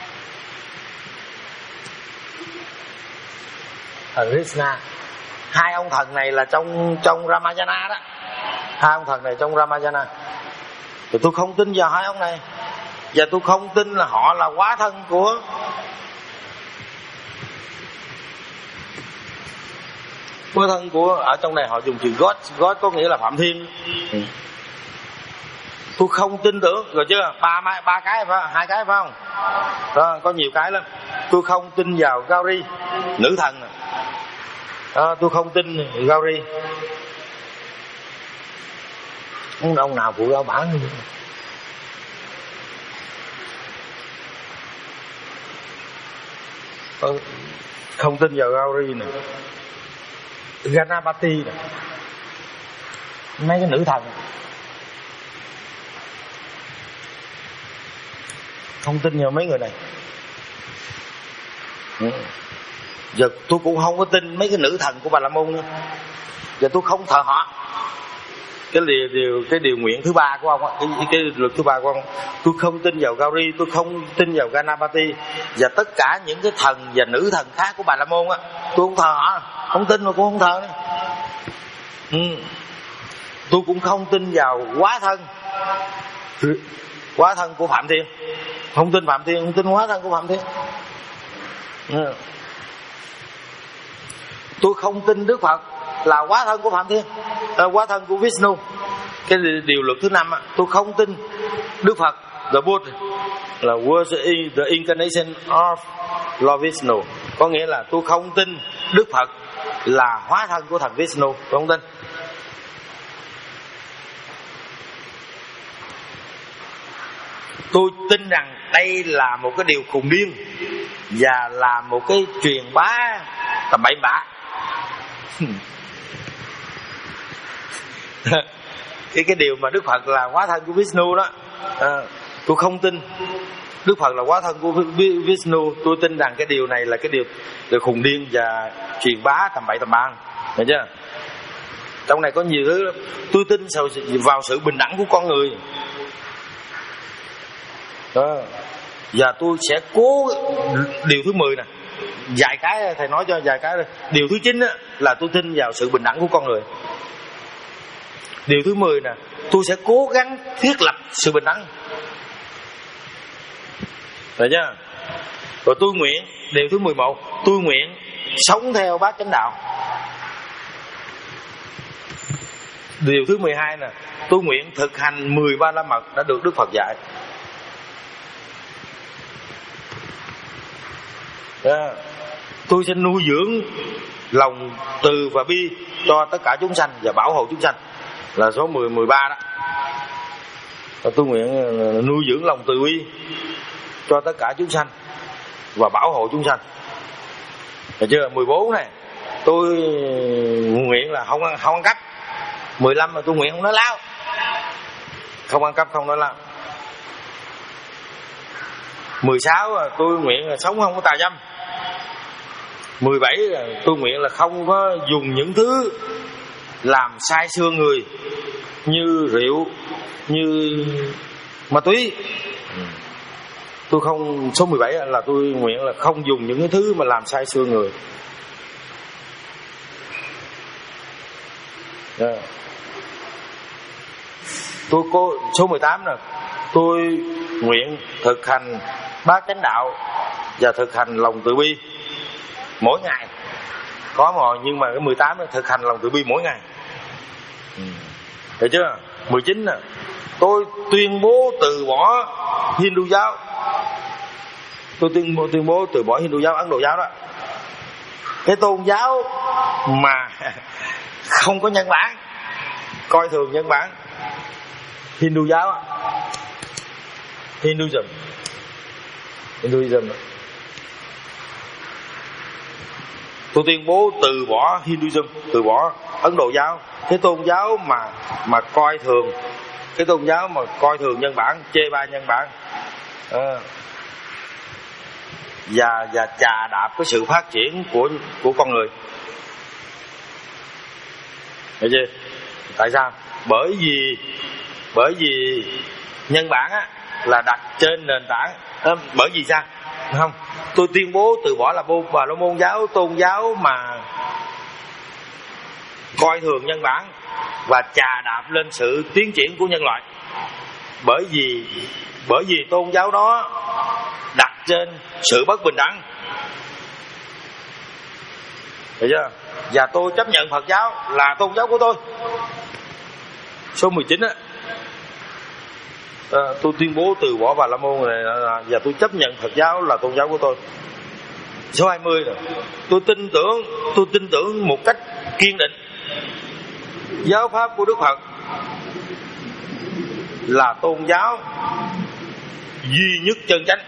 Thần Krishna, hai ông thần này là trong trong Ramayana đó, hai ông thần này trong Ramayana. Thì tôi không tin vào hai ông này, và tôi không tin là họ là hóa thân của hóa thân của ở trong này họ dùng từ God, God có nghĩa là Phạm Thiên. Ừ. Tôi không tin tưởng, rồi chưa? Ba ba cái phải không? Hai cái phải không? Đó, có nhiều cái lắm. Tôi không tin vào Gauri, nữ thần. Đó, tôi không tin Gauri. Không ông nào phụ giáo bản nữa. Không tin vào Gauri nè, Ganapati nè, mấy cái nữ thần. Không tin vào mấy người này. Ừ. Giờ tôi cũng không có tin mấy cái nữ thần của Bà La Môn nữa. Giờ tôi không thờ họ. Cái điều, điều cái điều nguyện thứ ba của ông, cái, cái luật thứ ba của ông, tôi không tin vào Gauri, tôi không tin vào Ganapati và tất cả những cái thần và nữ thần khác của Bà La Môn á, tôi không thờ họ, không tin mà cũng không thờ nữa. Ừ. Tôi cũng không tin vào hóa thân, hóa thân của Phạm Thiên, không tin Phạm Thiên, không tin hóa thân của Phạm Thiên. Ừ. Tôi không tin Đức Phật là hóa thân của Phạm Thiên, à, hóa thân của Vishnu. Cái điều luật thứ năm á, tôi không tin Đức Phật, the Buddha, là was the incarnation of Lord Vishnu. Có nghĩa là tôi không tin Đức Phật là hóa thân của thần Vishnu. Tôi không tin. Tôi tin rằng đây là một cái điều khùng điên và là một cái truyền bá tầm bậy bạ. cái cái điều mà Đức Phật là hóa thân của Vishnu đó, à, tôi không tin Đức Phật là hóa thân của Vishnu. Tôi tin rằng cái điều này là cái điều, điều khùng điên và truyền bá tầm bậy tầm bạ, hiểu chưa? Trong này có nhiều thứ lắm. Tôi tin vào sự bình đẳng của con người đó. Và tôi sẽ cố. Điều thứ mười nè, vài cái thầy nói cho vài cái. Điều thứ chín là tôi tin vào sự bình đẳng của con người. Điều thứ mười nè, tôi sẽ cố gắng thiết lập sự bình đẳng, được chưa? Rồi tôi nguyện. Điều thứ mười một, tôi nguyện sống theo bát chánh đạo. Điều thứ mười hai nè, tôi nguyện thực hành mười ba la mật đã được Đức Phật dạy. Yeah. Tôi sẽ nuôi dưỡng lòng từ và bi cho tất cả chúng sanh và bảo hộ chúng sanh, là số mười, mười ba đó. Và tôi nguyện nuôi dưỡng lòng từ bi cho tất cả chúng sanh và bảo hộ chúng sanh, được chưa? mười bốn này, tôi nguyện là không ăn, không ăn cắp. mười lăm là tôi nguyện không nói láo, không ăn cắp, không nói láo. mười sáu là tôi nguyện là sống không có tà dâm. mười bảy là tôi nguyện là không có dùng những thứ làm sai xương người như rượu, như ma túy. Tôi không. Số mười bảy là tôi nguyện là không dùng những cái thứ mà làm sai xương người. Yeah. Tôi có. Số mười tám là tôi nguyện thực hành bát chánh đạo và thực hành lòng từ bi mỗi ngày. Có mà, nhưng mà cái mười tám là thực hành lòng từ bi mỗi ngày. Ừ. Được chưa? mười chín nè, tôi tuyên bố từ bỏ Hindu giáo. Tôi tuyên bố, tuyên bố từ bỏ Hindu giáo, Ấn Độ giáo đó. Cái tôn giáo mà không có nhân bản, coi thường nhân bản. Hindu giáo, Hinduism, Hinduism. Tôi tuyên bố từ bỏ Hinduism, từ bỏ Ấn Độ giáo, cái tôn giáo mà mà coi thường, cái tôn giáo mà coi thường nhân bản, chê bai nhân bản, à, và và chà đạp cái sự phát triển của của con người. Hiểu chưa? Tại sao? Bởi vì bởi vì nhân bản á là đặt trên nền tảng. À, bởi vì sao? Không, tôi tuyên bố từ bỏ là môn Bà La Môn giáo, tôn giáo mà coi thường nhân bản và chà đạp lên sự tiến triển của nhân loại. Bởi vì bởi vì tôn giáo đó đặt trên sự bất bình đẳng, hiểu chưa? Và tôi chấp nhận Phật giáo là tôn giáo của tôi. Số mười chín á, à, tôi tuyên bố từ bỏ Bà La Môn này và tôi chấp nhận Phật giáo là tôn giáo của tôi. Số hai mươi rồi, tôi tin tưởng tôi tin tưởng một cách kiên định giáo pháp của Đức Phật là tôn giáo duy nhất chân chánh.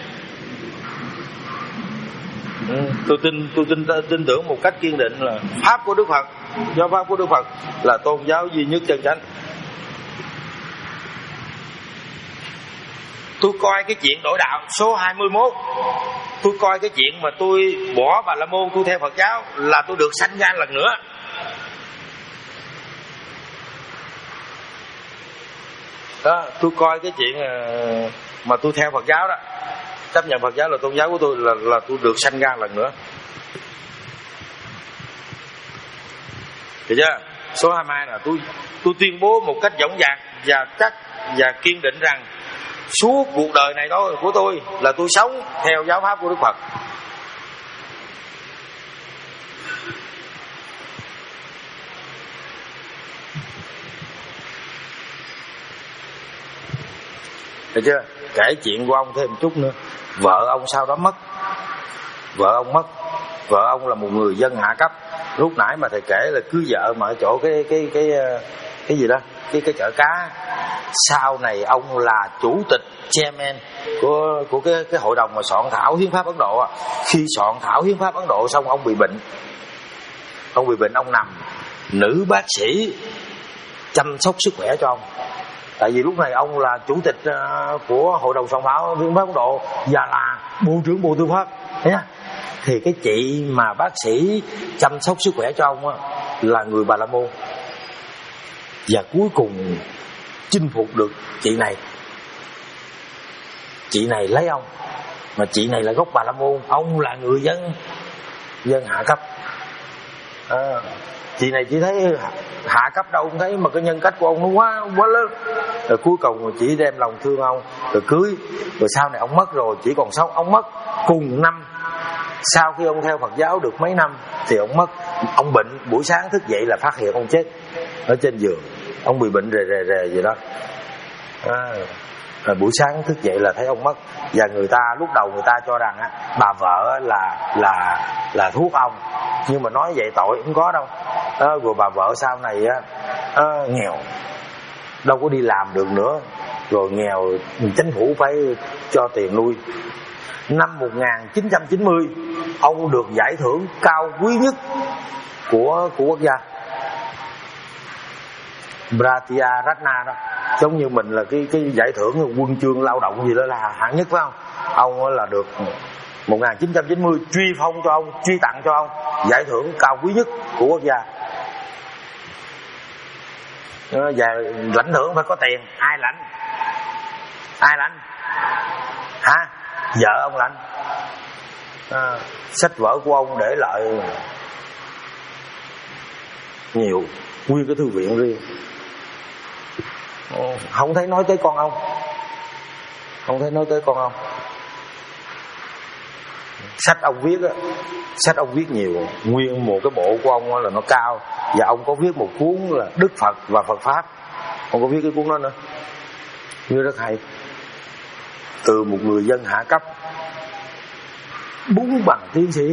Ừ, tôi tin tôi tin tin tưởng một cách kiên định là pháp của Đức Phật, giáo pháp của Đức Phật là tôn giáo duy nhất chân chánh. Tôi coi cái chuyện đổi đạo. Số hai mươi mốt, tôi coi cái chuyện mà tôi bỏ Bà La Môn, tôi theo Phật giáo là tôi được sanh ra lần nữa. Đó, tôi coi cái chuyện mà tôi theo Phật giáo đó, chấp nhận Phật giáo là tôn giáo của tôi, là là tôi được sanh ra lần nữa. Được chưa? Số hai mươi hai là tôi tôi tuyên bố một cách dõng dạc và chắc và kiên định rằng suốt cuộc đời này thôi của tôi là tôi sống theo giáo pháp của Đức Phật. Được chưa? Kể chuyện của ông thêm một chút nữa. Vợ ông sau đó mất. Vợ ông mất. Vợ ông là một người dân hạ cấp. Lúc nãy mà thầy kể là cưới vợ mà ở chỗ cái cái cái cái gì đó, cái cái chợ cá. Sau này ông là chủ tịch chairman của của cái cái hội đồng mà soạn thảo hiến pháp Ấn Độ. Khi soạn thảo hiến pháp Ấn Độ xong ông bị bệnh. Ông bị bệnh ông nằm, nữ bác sĩ chăm sóc sức khỏe cho ông. Tại vì lúc này ông là chủ tịch của hội đồng soạn thảo hiến pháp Ấn Độ và là bộ trưởng bộ tư pháp. Thấy chưa? Thì cái chị mà bác sĩ chăm sóc sức khỏe cho ông á, là người Bà La Môn. Và cuối cùng chinh phục được chị này. Chị này lấy ông. Mà chị này là gốc Bà La Môn. Ông là người dân Dân hạ cấp. à, Chị này chỉ thấy hạ cấp đâu không thấy, mà cái nhân cách của ông nó quá quá lớn. Rồi cuối cùng chỉ đem lòng thương ông, rồi cưới. Rồi sau này ông mất rồi, chỉ còn sống. Ông mất cùng năm. Sau khi ông theo Phật giáo được mấy năm thì ông mất. Ông bệnh, buổi sáng thức dậy là phát hiện ông chết ở trên giường. Ông bị bệnh rề rề rề gì đó. à, Rồi buổi sáng thức dậy là thấy ông mất. Và người ta lúc đầu người ta cho rằng á, bà vợ là là là thuốc ông, nhưng mà nói vậy tội không có đâu. à, Rồi bà vợ sau này á, à, nghèo, đâu có đi làm được nữa, rồi nghèo, chính phủ phải cho tiền nuôi. Năm một nghìn chín trăm chín mươi, ông được giải thưởng cao quý nhất của của quốc gia, Bharatiya Ratna đó. Giống như mình là cái cái giải thưởng huân chương lao động gì đó là hạng nhất phải không? Ông là được một nghìn chín trăm chín mươi truy phong cho ông, truy tặng cho ông giải thưởng cao quý nhất của quốc gia. Và lãnh thưởng phải có tiền. Ai lãnh? Ai lãnh? Hả? Vợ ông lãnh. à, Sách vở của ông để lại nhiều, nguyên cái thư viện riêng. Không thấy nói tới con ông. Không thấy nói tới con ông. Sách ông viết á, sách ông viết nhiều. Nguyên một cái bộ của ông là nó cao. Và ông có viết một cuốn là Đức Phật và Phật Pháp. Ông có viết cái cuốn đó nữa, như rất hay. Từ một người dân hạ cấp, bốn bằng tiến sĩ,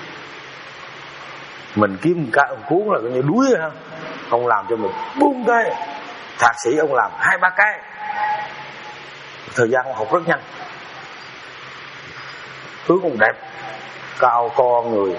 mình kiếm một cuốn là coi như đuối ha. Ông làm cho mình bốn cái. Thạc sĩ ông làm hai ba cái. Thời gian ông học rất nhanh. Tướng ông đẹp, cao con người,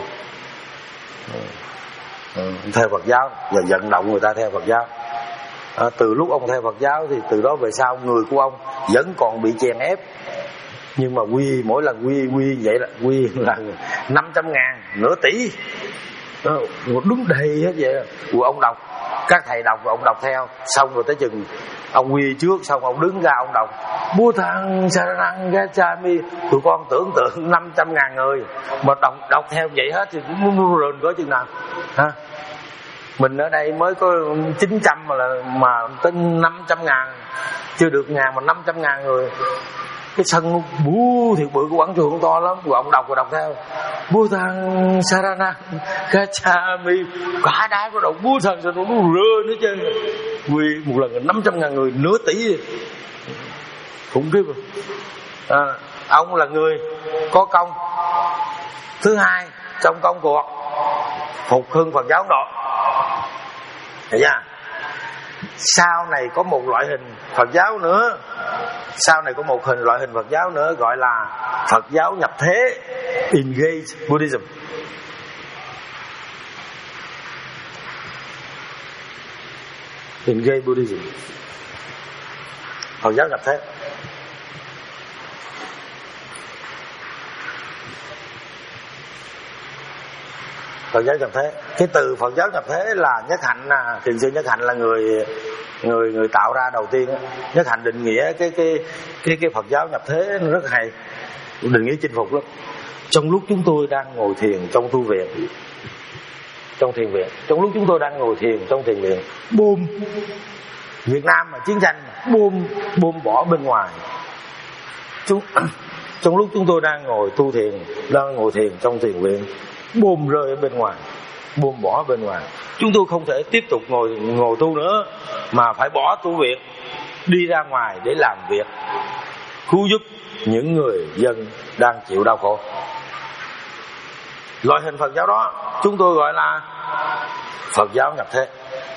ừ, theo Phật giáo và vận động người ta theo Phật giáo. à, Từ lúc ông theo Phật giáo thì từ đó về sau người của ông vẫn còn bị chèn ép. Nhưng mà quy, mỗi lần quy quy vậy là quy là năm trăm ngàn, nửa tỷ, một đúng đầy hết vậy. Rồi ông đọc, các thầy đọc rồi ông đọc theo. Xong rồi tới chừng ông quy trước, xong ông đứng ra ông đọc Buddhang Saranang Gacchami. Tụi con tưởng tượng năm trăm ngàn người mà đọc đọc theo vậy hết thì cũng rền có chừng nào ha. Mình ở đây mới có chín trăm mà là mà tới năm trăm ngàn, chưa được ngàn mà năm trăm ngàn người. Cái sân bú thiệt bự của quảng trường to lắm. Rồi ông đọc rồi đọc theo Buddhang Saranang Gacchami. Cả đám có đọc Buddhang Saranang nó rơ nữa chứ. Quy một lần năm trăm ngàn người, nửa tỷ, khủng khiếp. à, Ông là người có công thứ hai trong công cuộc phục hưng Phật giáo Ấn Độ. Thấy chưa? Sau này có một loại hình Phật giáo nữa. Sau này có một hình loại hình Phật giáo nữa gọi là Phật giáo nhập thế, Engage Buddhism. Engage Buddhism, Phật giáo nhập thế. Phật giáo nhập thế. Cái từ Phật giáo nhập thế là Nhất Hạnh, à, thiền sư Nhất Hạnh là người người người tạo ra đầu tiên. Nhất Hạnh định nghĩa cái cái cái cái Phật giáo nhập thế nó rất hay, định nghĩa chinh phục lắm. Trong lúc chúng tôi đang ngồi thiền trong tu viện, trong thiền viện, trong lúc chúng tôi đang ngồi thiền trong thiền viện, bom Việt Nam mà chiến tranh, bom bom bỏ bên ngoài. Chúng, trong lúc chúng tôi đang ngồi tu thiền, đang ngồi thiền trong thiền viện, bom rơi ở bên ngoài, bom bỏ bên ngoài. Chúng tôi không thể tiếp tục ngồi ngồi tu nữa, mà phải bỏ tu viện, đi ra ngoài để làm việc. cứu giúp những người dân đang chịu đau khổ. Loại hình Phật giáo đó chúng tôi gọi là Phật giáo nhập thế.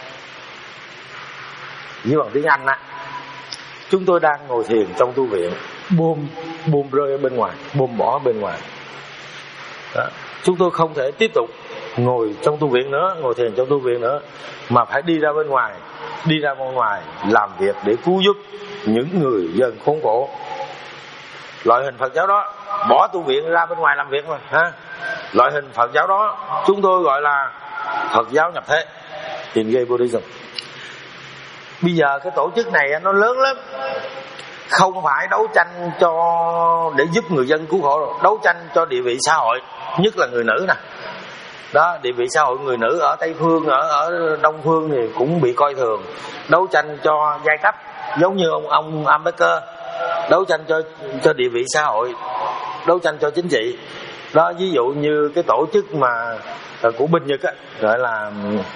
Với bằng tiếng Anh á, chúng tôi đang ngồi thiền trong tu viện, bom bom rơi ở bên ngoài, bom bỏ ở bên ngoài đó. Chúng tôi không thể tiếp tục ngồi trong tu viện nữa, ngồi thiền trong tu viện nữa, mà phải đi ra bên ngoài, đi ra bên ngoài làm việc để cứu giúp những người dân khốn khổ. Loại hình Phật giáo đó bỏ tu viện ra bên ngoài làm việc mà ha. Loại hình Phật giáo đó chúng tôi gọi là Phật giáo nhập thế, Engage Buddhism. Bây giờ cái tổ chức này nó lớn lắm, không phải đấu tranh cho để giúp người dân cứu khổ, đấu tranh cho địa vị xã hội, nhất là người nữ nè. Đó, địa vị xã hội người nữ ở Tây phương, ở ở Đông phương thì cũng bị coi thường. Đấu tranh cho giai cấp, giống như ông ông Ambedkar, đấu tranh cho cho địa vị xã hội, đấu tranh cho chính trị. Đó, ví dụ như cái tổ chức mà của bên Nhật á, gọi là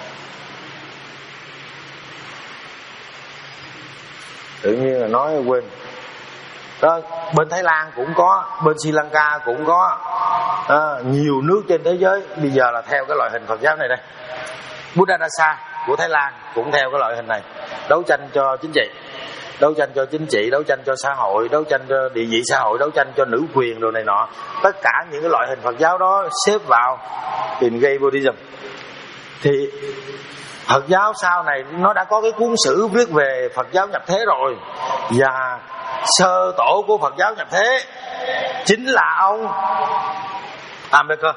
tự nhiên là nói quên. Đó, bên Thái Lan cũng có, bên Sri Lanka cũng có, à, nhiều nước trên thế giới bây giờ là theo cái loại hình Phật giáo này đây. Buddha Dasa của Thái Lan cũng theo cái loại hình này, đấu tranh cho chính trị, đấu tranh cho chính trị, đấu tranh cho xã hội, đấu tranh cho địa vị xã hội, đấu tranh cho nữ quyền đồ này nọ. Tất cả những cái loại hình Phật giáo đó xếp vào Engage Buddhism. Thì Phật giáo sau này nó đã có cái cuốn sử viết về Phật giáo nhập thế rồi, và sơ tổ của Phật giáo nhập thế chính là ông Ambedkar.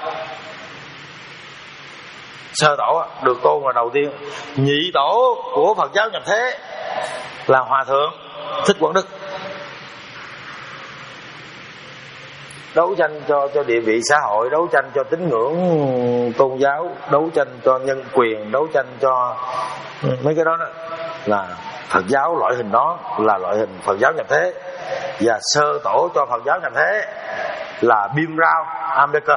Sơ tổ được tôn là đầu tiên. Nhị tổ của Phật giáo nhập thế là Hòa thượng Thích Quảng Đức, đấu tranh cho cho địa vị xã hội, đấu tranh cho tín ngưỡng tôn giáo, đấu tranh cho nhân quyền, đấu tranh cho mấy cái đó, đó là Phật giáo. Loại hình đó là loại hình Phật giáo nhập thế. Và sơ tổ cho Phật giáo nhập thế là Bhimrao Ambedkar.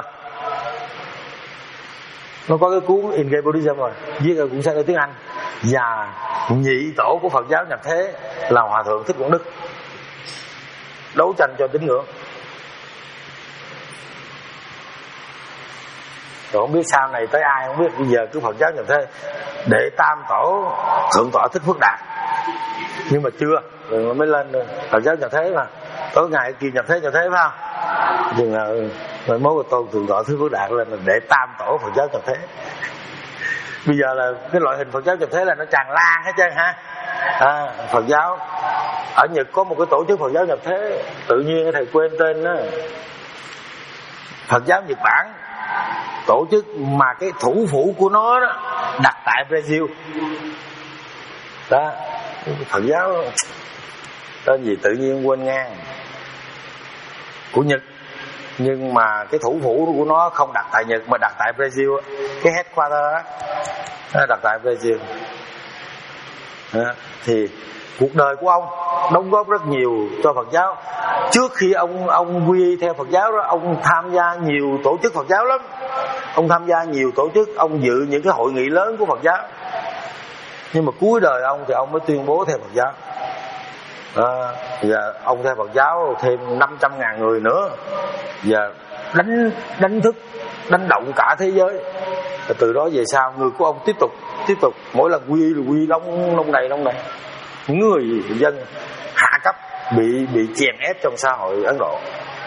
Nó có cái cuốn Engage Buddhism rồi, viết ở cuốn sách ở tiếng Anh. Và nhị tổ của Phật giáo nhập thế là Hòa thượng Thích Quảng Đức, đấu tranh cho tín ngưỡng. Rồi không biết sau này tới ai không biết, bây giờ cứ Phật giáo nhập thế. Đệ tam tổ thượng tọa Thích Phước Đạt, nhưng mà chưa, rồi mới lên Phật giáo nhập thế mà. Tối ngày kia nhập thế nhập thế phải không? Nhưng mà rồi mốt tôn thượng tọa Thích Phước Đạt lên là đệ tam tổ Phật giáo nhập thế. Bây giờ là cái loại hình Phật giáo nhập thế là nó tràn lan hết trơn ha. À, Phật giáo ở Nhật có một cái tổ chức Phật giáo nhập thế, tự nhiên thầy quên tên đó. Phật giáo Nhật Bản, tổ chức mà cái thủ phủ của nó đó đặt tại Brazil. Đó, Phật giáo tên gì tự nhiên quên ngang, của Nhật, nhưng mà cái thủ phủ của nó không đặt tại Nhật mà đặt tại Brazil. Cái headquarter đó đặt tại Brazil. Đó, thì cuộc đời của ông đóng góp rất nhiều cho Phật giáo. Trước khi ông ông quy theo Phật giáo đó, ông tham gia nhiều tổ chức Phật giáo lắm. Ông tham gia nhiều tổ chức, ông dự những cái hội nghị lớn của Phật giáo. Nhưng mà cuối đời ông thì ông mới tuyên bố theo Phật giáo. À, và ông theo Phật giáo thêm năm trăm ngàn người nữa, và đánh đánh thức, đánh động cả thế giới. Và từ đó về sau người của ông tiếp tục tiếp tục mỗi lần quy là quy đông đông đầy đông đầy. Người dân hạ cấp bị bị chèn ép trong xã hội Ấn Độ.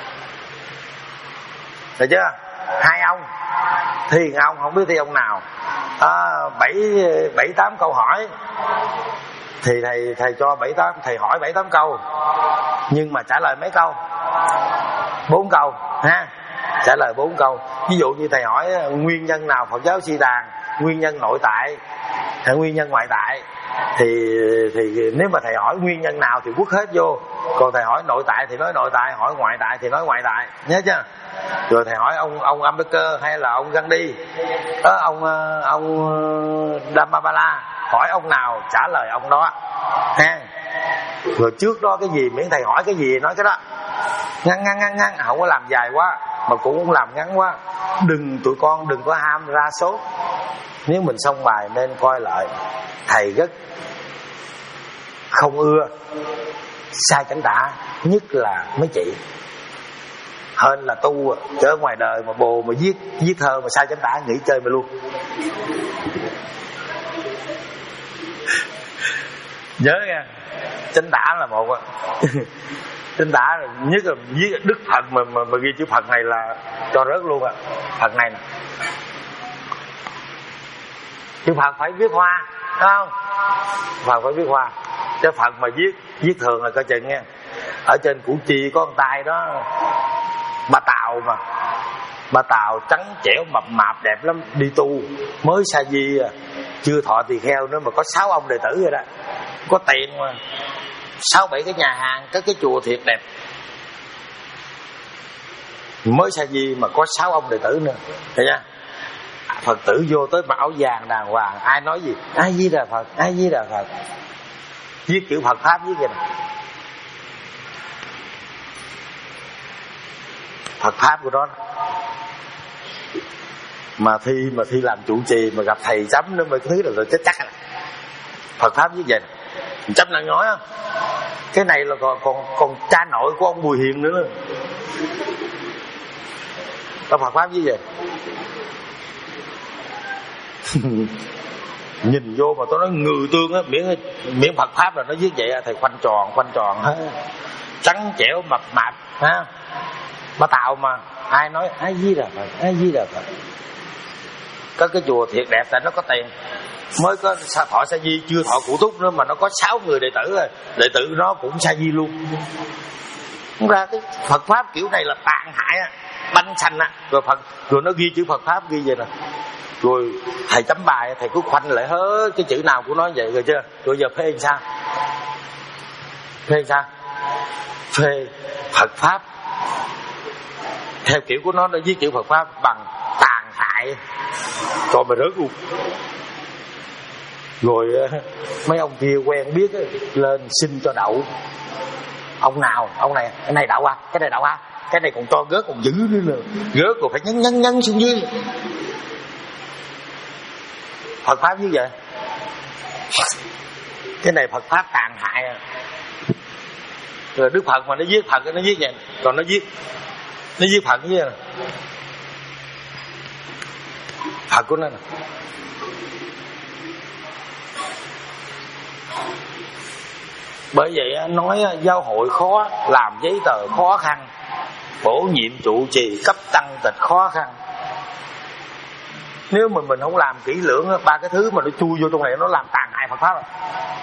Thấy chưa? Hai ông thì ông không biết thi ông nào. À, bảy bảy tám câu hỏi thì thầy thầy cho bảy tám, thầy hỏi bảy tám câu, nhưng mà trả lời mấy câu? Bốn câu ha. Trả lời bốn câu. Ví dụ như thầy hỏi nguyên nhân nào Phật giáo suy tàn, nguyên nhân nội tại hay nguyên nhân ngoại tại, thì thì nếu mà thầy hỏi nguyên nhân nào thì quất hết vô. Còn thầy hỏi nội tại thì nói nội tại, hỏi ngoại tại thì nói ngoại tại, nhớ chưa? Rồi thầy hỏi ông ông Ambedkar hay là ông Gandhi, đó, ông ông Dhammapala, hỏi ông nào trả lời ông đó ha. Rồi trước đó cái gì miễn thầy hỏi cái gì nói cái đó, ngắn ngắn ngắn ngắn, không có làm dài quá mà cũng không làm ngắn quá. Đừng tụi con đừng có ham ra số. Nếu mình xong bài nên coi lại. Thầy rất không ưa sai chánh tả, nhất là mấy chị. Hơn là tu chớ ngoài đời mà bồ mà viết viết thơ mà sai chánh tả, nghỉ chơi mà luôn. Nhớ nha, chánh tả là một á. Chánh tả là nhất là viết Đức Phật mà, mà, mà ghi chữ Phật này là cho rớt luôn á. Phật này nè, chữ Phật phải viết hoa, đúng không? Phật phải viết hoa, chứ Phật mà viết viết thường là coi chừng nha. Ở trên Củ Chi có con tay đó, bà Tàu mà, bà Tàu trắng trẻo mập mạp đẹp lắm, đi tu mới sa di à, chưa thọ tỳ kheo nữa mà có sáu ông đệ tử rồi đó, có tiền mà, sáu bảy cái nhà hàng, có cái chùa thiệt đẹp, mới sa di mà có sáu ông đệ tử nữa, thấy chưa? Phật tử vô tới mặc áo vàng đàng hoàng, ai nói gì A Di Đà Phật, A Di Đà Phật, viết chữ Phật pháp viết vậy nè. Phật pháp của đó mà thi mà thi làm trụ trì mà gặp thầy chấm nữa mới thứ là rồi chết chắc. Phật pháp viết vậy nè, chấm đang nói không? Cái này là còn còn còn cha nội của ông Bùi Hiền nữa. Có Phật pháp viết vậy. Nhìn vô mà tôi nói ngừ tương á, miễn miễn Phật pháp là nó viết vậy, thầy khoanh tròn khoanh tròn ha, trắng trẻo mập mạp ha. Bà Tàu mà ai nói A Di Đà Phật, A Di Đà Phật. Có cái chùa thiệt đẹp tại nó có tiền, mới có thọ sa di chưa thọ cụ túc nữa mà nó có sáu người đệ tử rồi, đệ tử nó cũng sa di luôn. Không ra cái Phật pháp kiểu này là tàn hại á, banh xanh á. Rồi Phật rồi nó ghi chữ Phật pháp ghi vậy nè, rồi thầy chấm bài thầy cứ khoanh lại hết cái chữ nào của nó vậy rồi chưa. Rồi giờ phê làm sao? Phê làm sao? Phê Phật pháp theo kiểu của nó, nó viết chữ Phật pháp bằng tàn hại, rồi mà rớt luôn. Rồi mấy ông kia quen biết lên xin cho đậu. Ông nào? Ông này, cái này đậu à? Cái này đậu à? Cái này còn cho gớt còn dữ nữa nè, gớt còn phải nhấn nhấn nhấn xuống dưới. Phật pháp như vậy. Cái này Phật pháp tàn hại à. Rồi Đức Phật mà nó viết Phật nó viết vậy, còn nó viết nó viết Phật như vậy nè, Phật của nó nè. Bởi vậy nói giáo hội khó, làm giấy tờ khó khăn, bổ nhiệm trụ trì cấp tăng tịch khó khăn. Nếu mà mình không làm kỹ lưỡng, ba cái thứ mà nó chui vô trong này nó làm tàn hại Phật pháp rồi.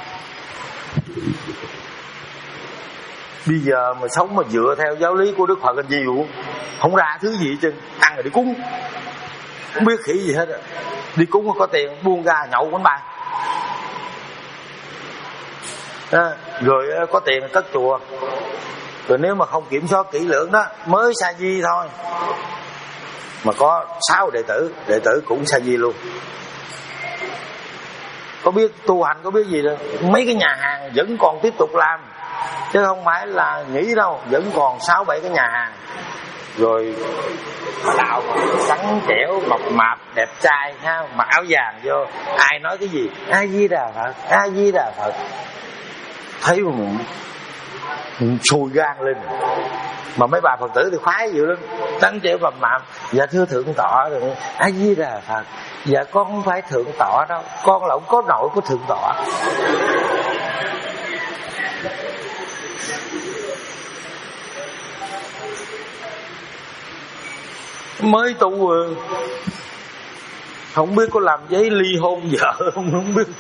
Bây giờ mà sống mà dựa theo giáo lý của Đức Phật là nhiều, không ra thứ gì hết trơn, ăn rồi đi cúng, không biết khỉ gì hết. Đi cúng có tiền buông ra nhậu quánh bài à, rồi có tiền cất chùa. Rồi nếu mà không kiểm soát kỹ lưỡng đó, mới sa di thôi mà có sáu đệ tử, đệ tử cũng sa di luôn. Có biết tu hành, có biết gì đâu. Mấy cái nhà hàng vẫn còn tiếp tục làm, chứ không phải là nghỉ đâu, vẫn còn sáu bảy cái nhà hàng. Rồi đạo trắng trẻo mập mạp đẹp trai ha, mặc áo vàng vô, ai nói cái gì A Di Đà Phật, A Di Đà Phật, thấy mà sùi gan lên. Mà mấy bà Phật tử thì khoái dữ lắm, trắng trẻo mập mạp. Dạ thưa thượng tọa, rồi A Di Đà Phật. Dạ con không phải thượng tọa đâu, con là không có nội của thượng tọa. Mới tu không biết có làm giấy ly hôn vợ không, không biết.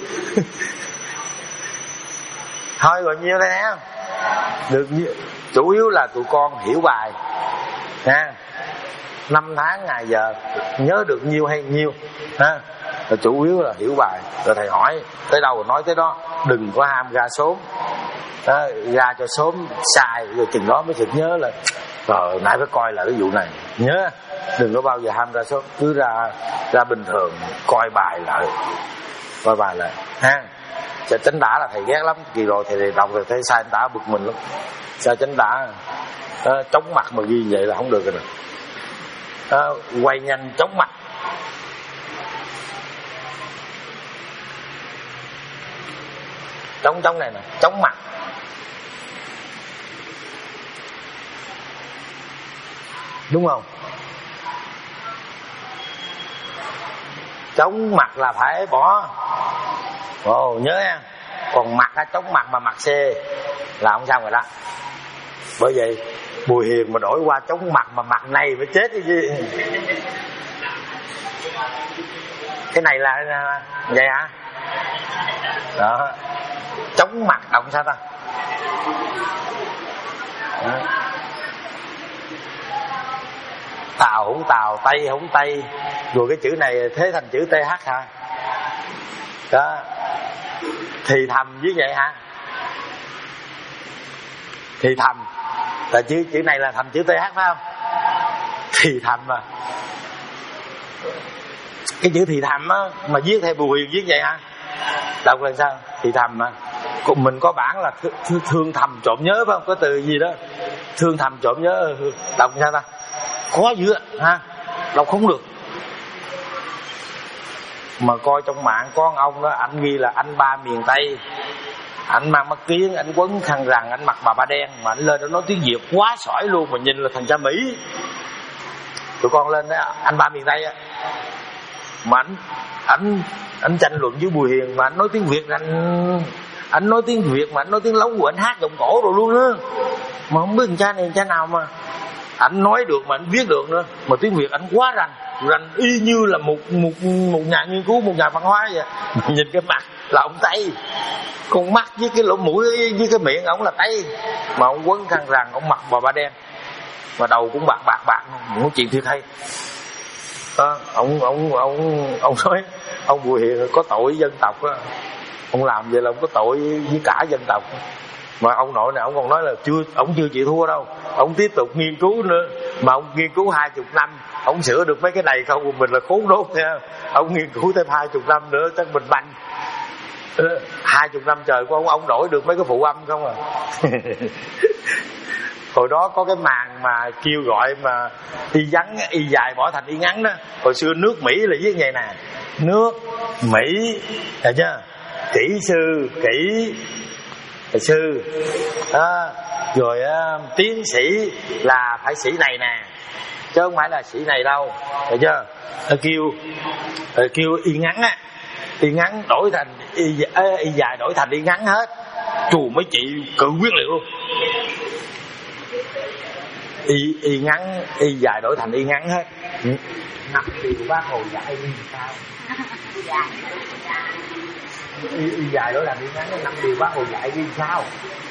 Thôi gọi nhiêu đây nè, được nhiêu, chủ yếu là tụi con hiểu bài nha. Năm tháng ngày giờ nhớ được nhiêu hay nhiêu ha, là chủ yếu là hiểu bài. Rồi thầy hỏi tới đâu rồi nói tới đó, đừng có ham ra sớm à, ra cho sớm sai rồi chừng đó mới chợt nhớ là rồi nãy phải coi lại cái vụ này. Nhớ đừng có bao giờ ham ra sớm, cứ ra ra bình thường, coi bài lại, coi bài lại ha. Sao Chánh Đả là thầy ghét lắm, kỳ rồi thầy đọc rồi thấy sai Chánh Đả bực mình lắm. Sao Chánh Đả à, chống mặt mà ghi vậy là không được rồi nè. À, quay nhanh chống mặt. Chống chống này nè, chống mặt. đúng không? Chóng mặt là phải bỏ. Ồ, nhớ nha. Còn mặt á, chóng mặt mà mặt C là không xong rồi đó. Bởi vậy Bùi Hiền mà đổi qua chóng mặt mà mặt này mới chết cái gì. Cái này là vậy hả? Đó. Chóng mặt động sao ta? Đó. Tàu hủng tàu, Tây hủng Tây. Rồi cái chữ này thế thành chữ tê hát hả? Đó. Thì thầm như vậy hả? Thì thầm là chữ chữ này là thành chữ tê hát phải không? Thì thầm mà. Cái chữ thì thầm á mà viết theo Bùi Hiền viết vậy hả? Đọc là sao? Thì thầm mà. Mình có bản là th- thương thầm trộm nhớ phải không? Có từ gì đó thương thầm trộm nhớ. Đọc sao ta? Khó dữ ha. Đọc không được. Mà coi trong mạng có ông đó, anh ghi là anh ba miền Tây, anh mang mắt kiếng, anh quấn khăn rằn, anh mặc bà ba đen, mà anh lên đó nói tiếng Việt quá sỏi luôn, mà nhìn là thằng cha Mỹ. Tụi con lên đó, anh ba miền Tây á, mà anh anh anh tranh luận với Bùi Hiền mà anh nói tiếng Việt, anh anh nói tiếng Việt mà anh nói tiếng Lóng của anh hát giọng cổ rồi luôn á, mà không biết thằng cha này cha nào mà anh nói được mà anh viết được nữa, mà tiếng Việt anh quá rành rành y như là một một một nhà nghiên cứu, một nhà văn hóa vậy. Nhìn cái mặt là ông Tây, con mắt với cái lỗ mũi với cái miệng ổng là Tây, mà ông quấn khăn rằn, ông mặc bà ba đen, mà đầu cũng bạc bạc bạc, muốn chuyện thiệt hay. Đó, ông ông ông ông nói ông Bùi Hiền có tội dân tộc á, ông làm vậy là ông có tội với cả dân tộc. Mà ông nội này ông còn nói là chưa, ông chưa chịu thua đâu, ông tiếp tục nghiên cứu nữa, mà ông nghiên cứu hai chục năm ông sửa được mấy cái này không, mình là khốn đốt nha. Ông nghiên cứu thêm hai chục năm nữa chắc mình banh. Hai chục năm trời của ông ông đổi được mấy cái phụ âm không à. Hồi đó có cái màn mà kêu gọi mà y ngắn y dài bỏ thành y ngắn đó, hồi xưa nước Mỹ là viết vậy nè, nước Mỹ, thấy chưa, kỹ sư kỹ sư đó, rồi uh, tiến sĩ là phải sĩ này nè, chứ không phải là sĩ này đâu, thấy chưa. Nó kêu kêu y ngắn á, y ngắn đổi thành y, y dài đổi thành y ngắn hết. Chù mấy chị cự quyết liệt luôn. Y, y ngắn y dài đổi thành y ngắn hết. Năm điều bác Hồ dạy như sao? Y, y dài đổi thành y ngắn, năm điều bác Hồ dạy như sao?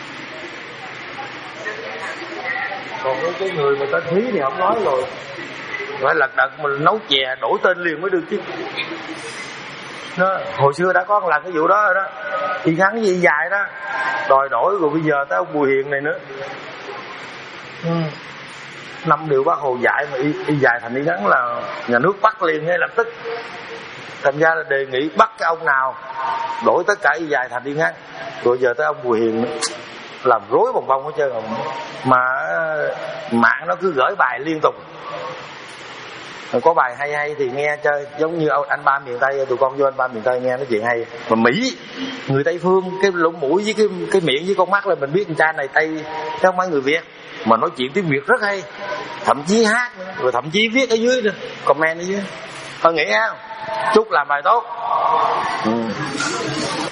Còn cái, cái người mà tên Thúy thì không nói rồi, phải lật đật mình nấu chè đổi tên liền mới được chứ. Nó, hồi xưa đã có lần cái vụ đó rồi đó, y ngắn với y dài đó, đòi đổi rồi bây giờ tới ông Bùi Hiền này nữa. Ừ. Năm điều bác Hồ dạy mà y, y dài thành y ngắn là nhà nước bắt liền ngay lập tức. Thành ra là đề nghị bắt cái ông nào đổi tất cả y dài thành y ngắn. Rồi giờ tới ông Bùi Hiền nữa, làm rối bồng bông hết trơn. Mà mạng nó cứ gửi bài liên tục, có bài hay hay thì nghe chơi, giống như anh ba miền Tây, tụi con vô anh ba miền Tây nghe nói chuyện hay. Mà Mỹ, người Tây phương, cái lỗ mũi với cái cái miệng với con mắt là mình biết con cha này Tây chứ không phải người Việt, mà nói chuyện tiếng Việt rất hay, thậm chí hát nữa, rồi thậm chí viết ở dưới nữa, comment ở dưới. Thôi nghĩ không? Chúc làm bài tốt. Ừ.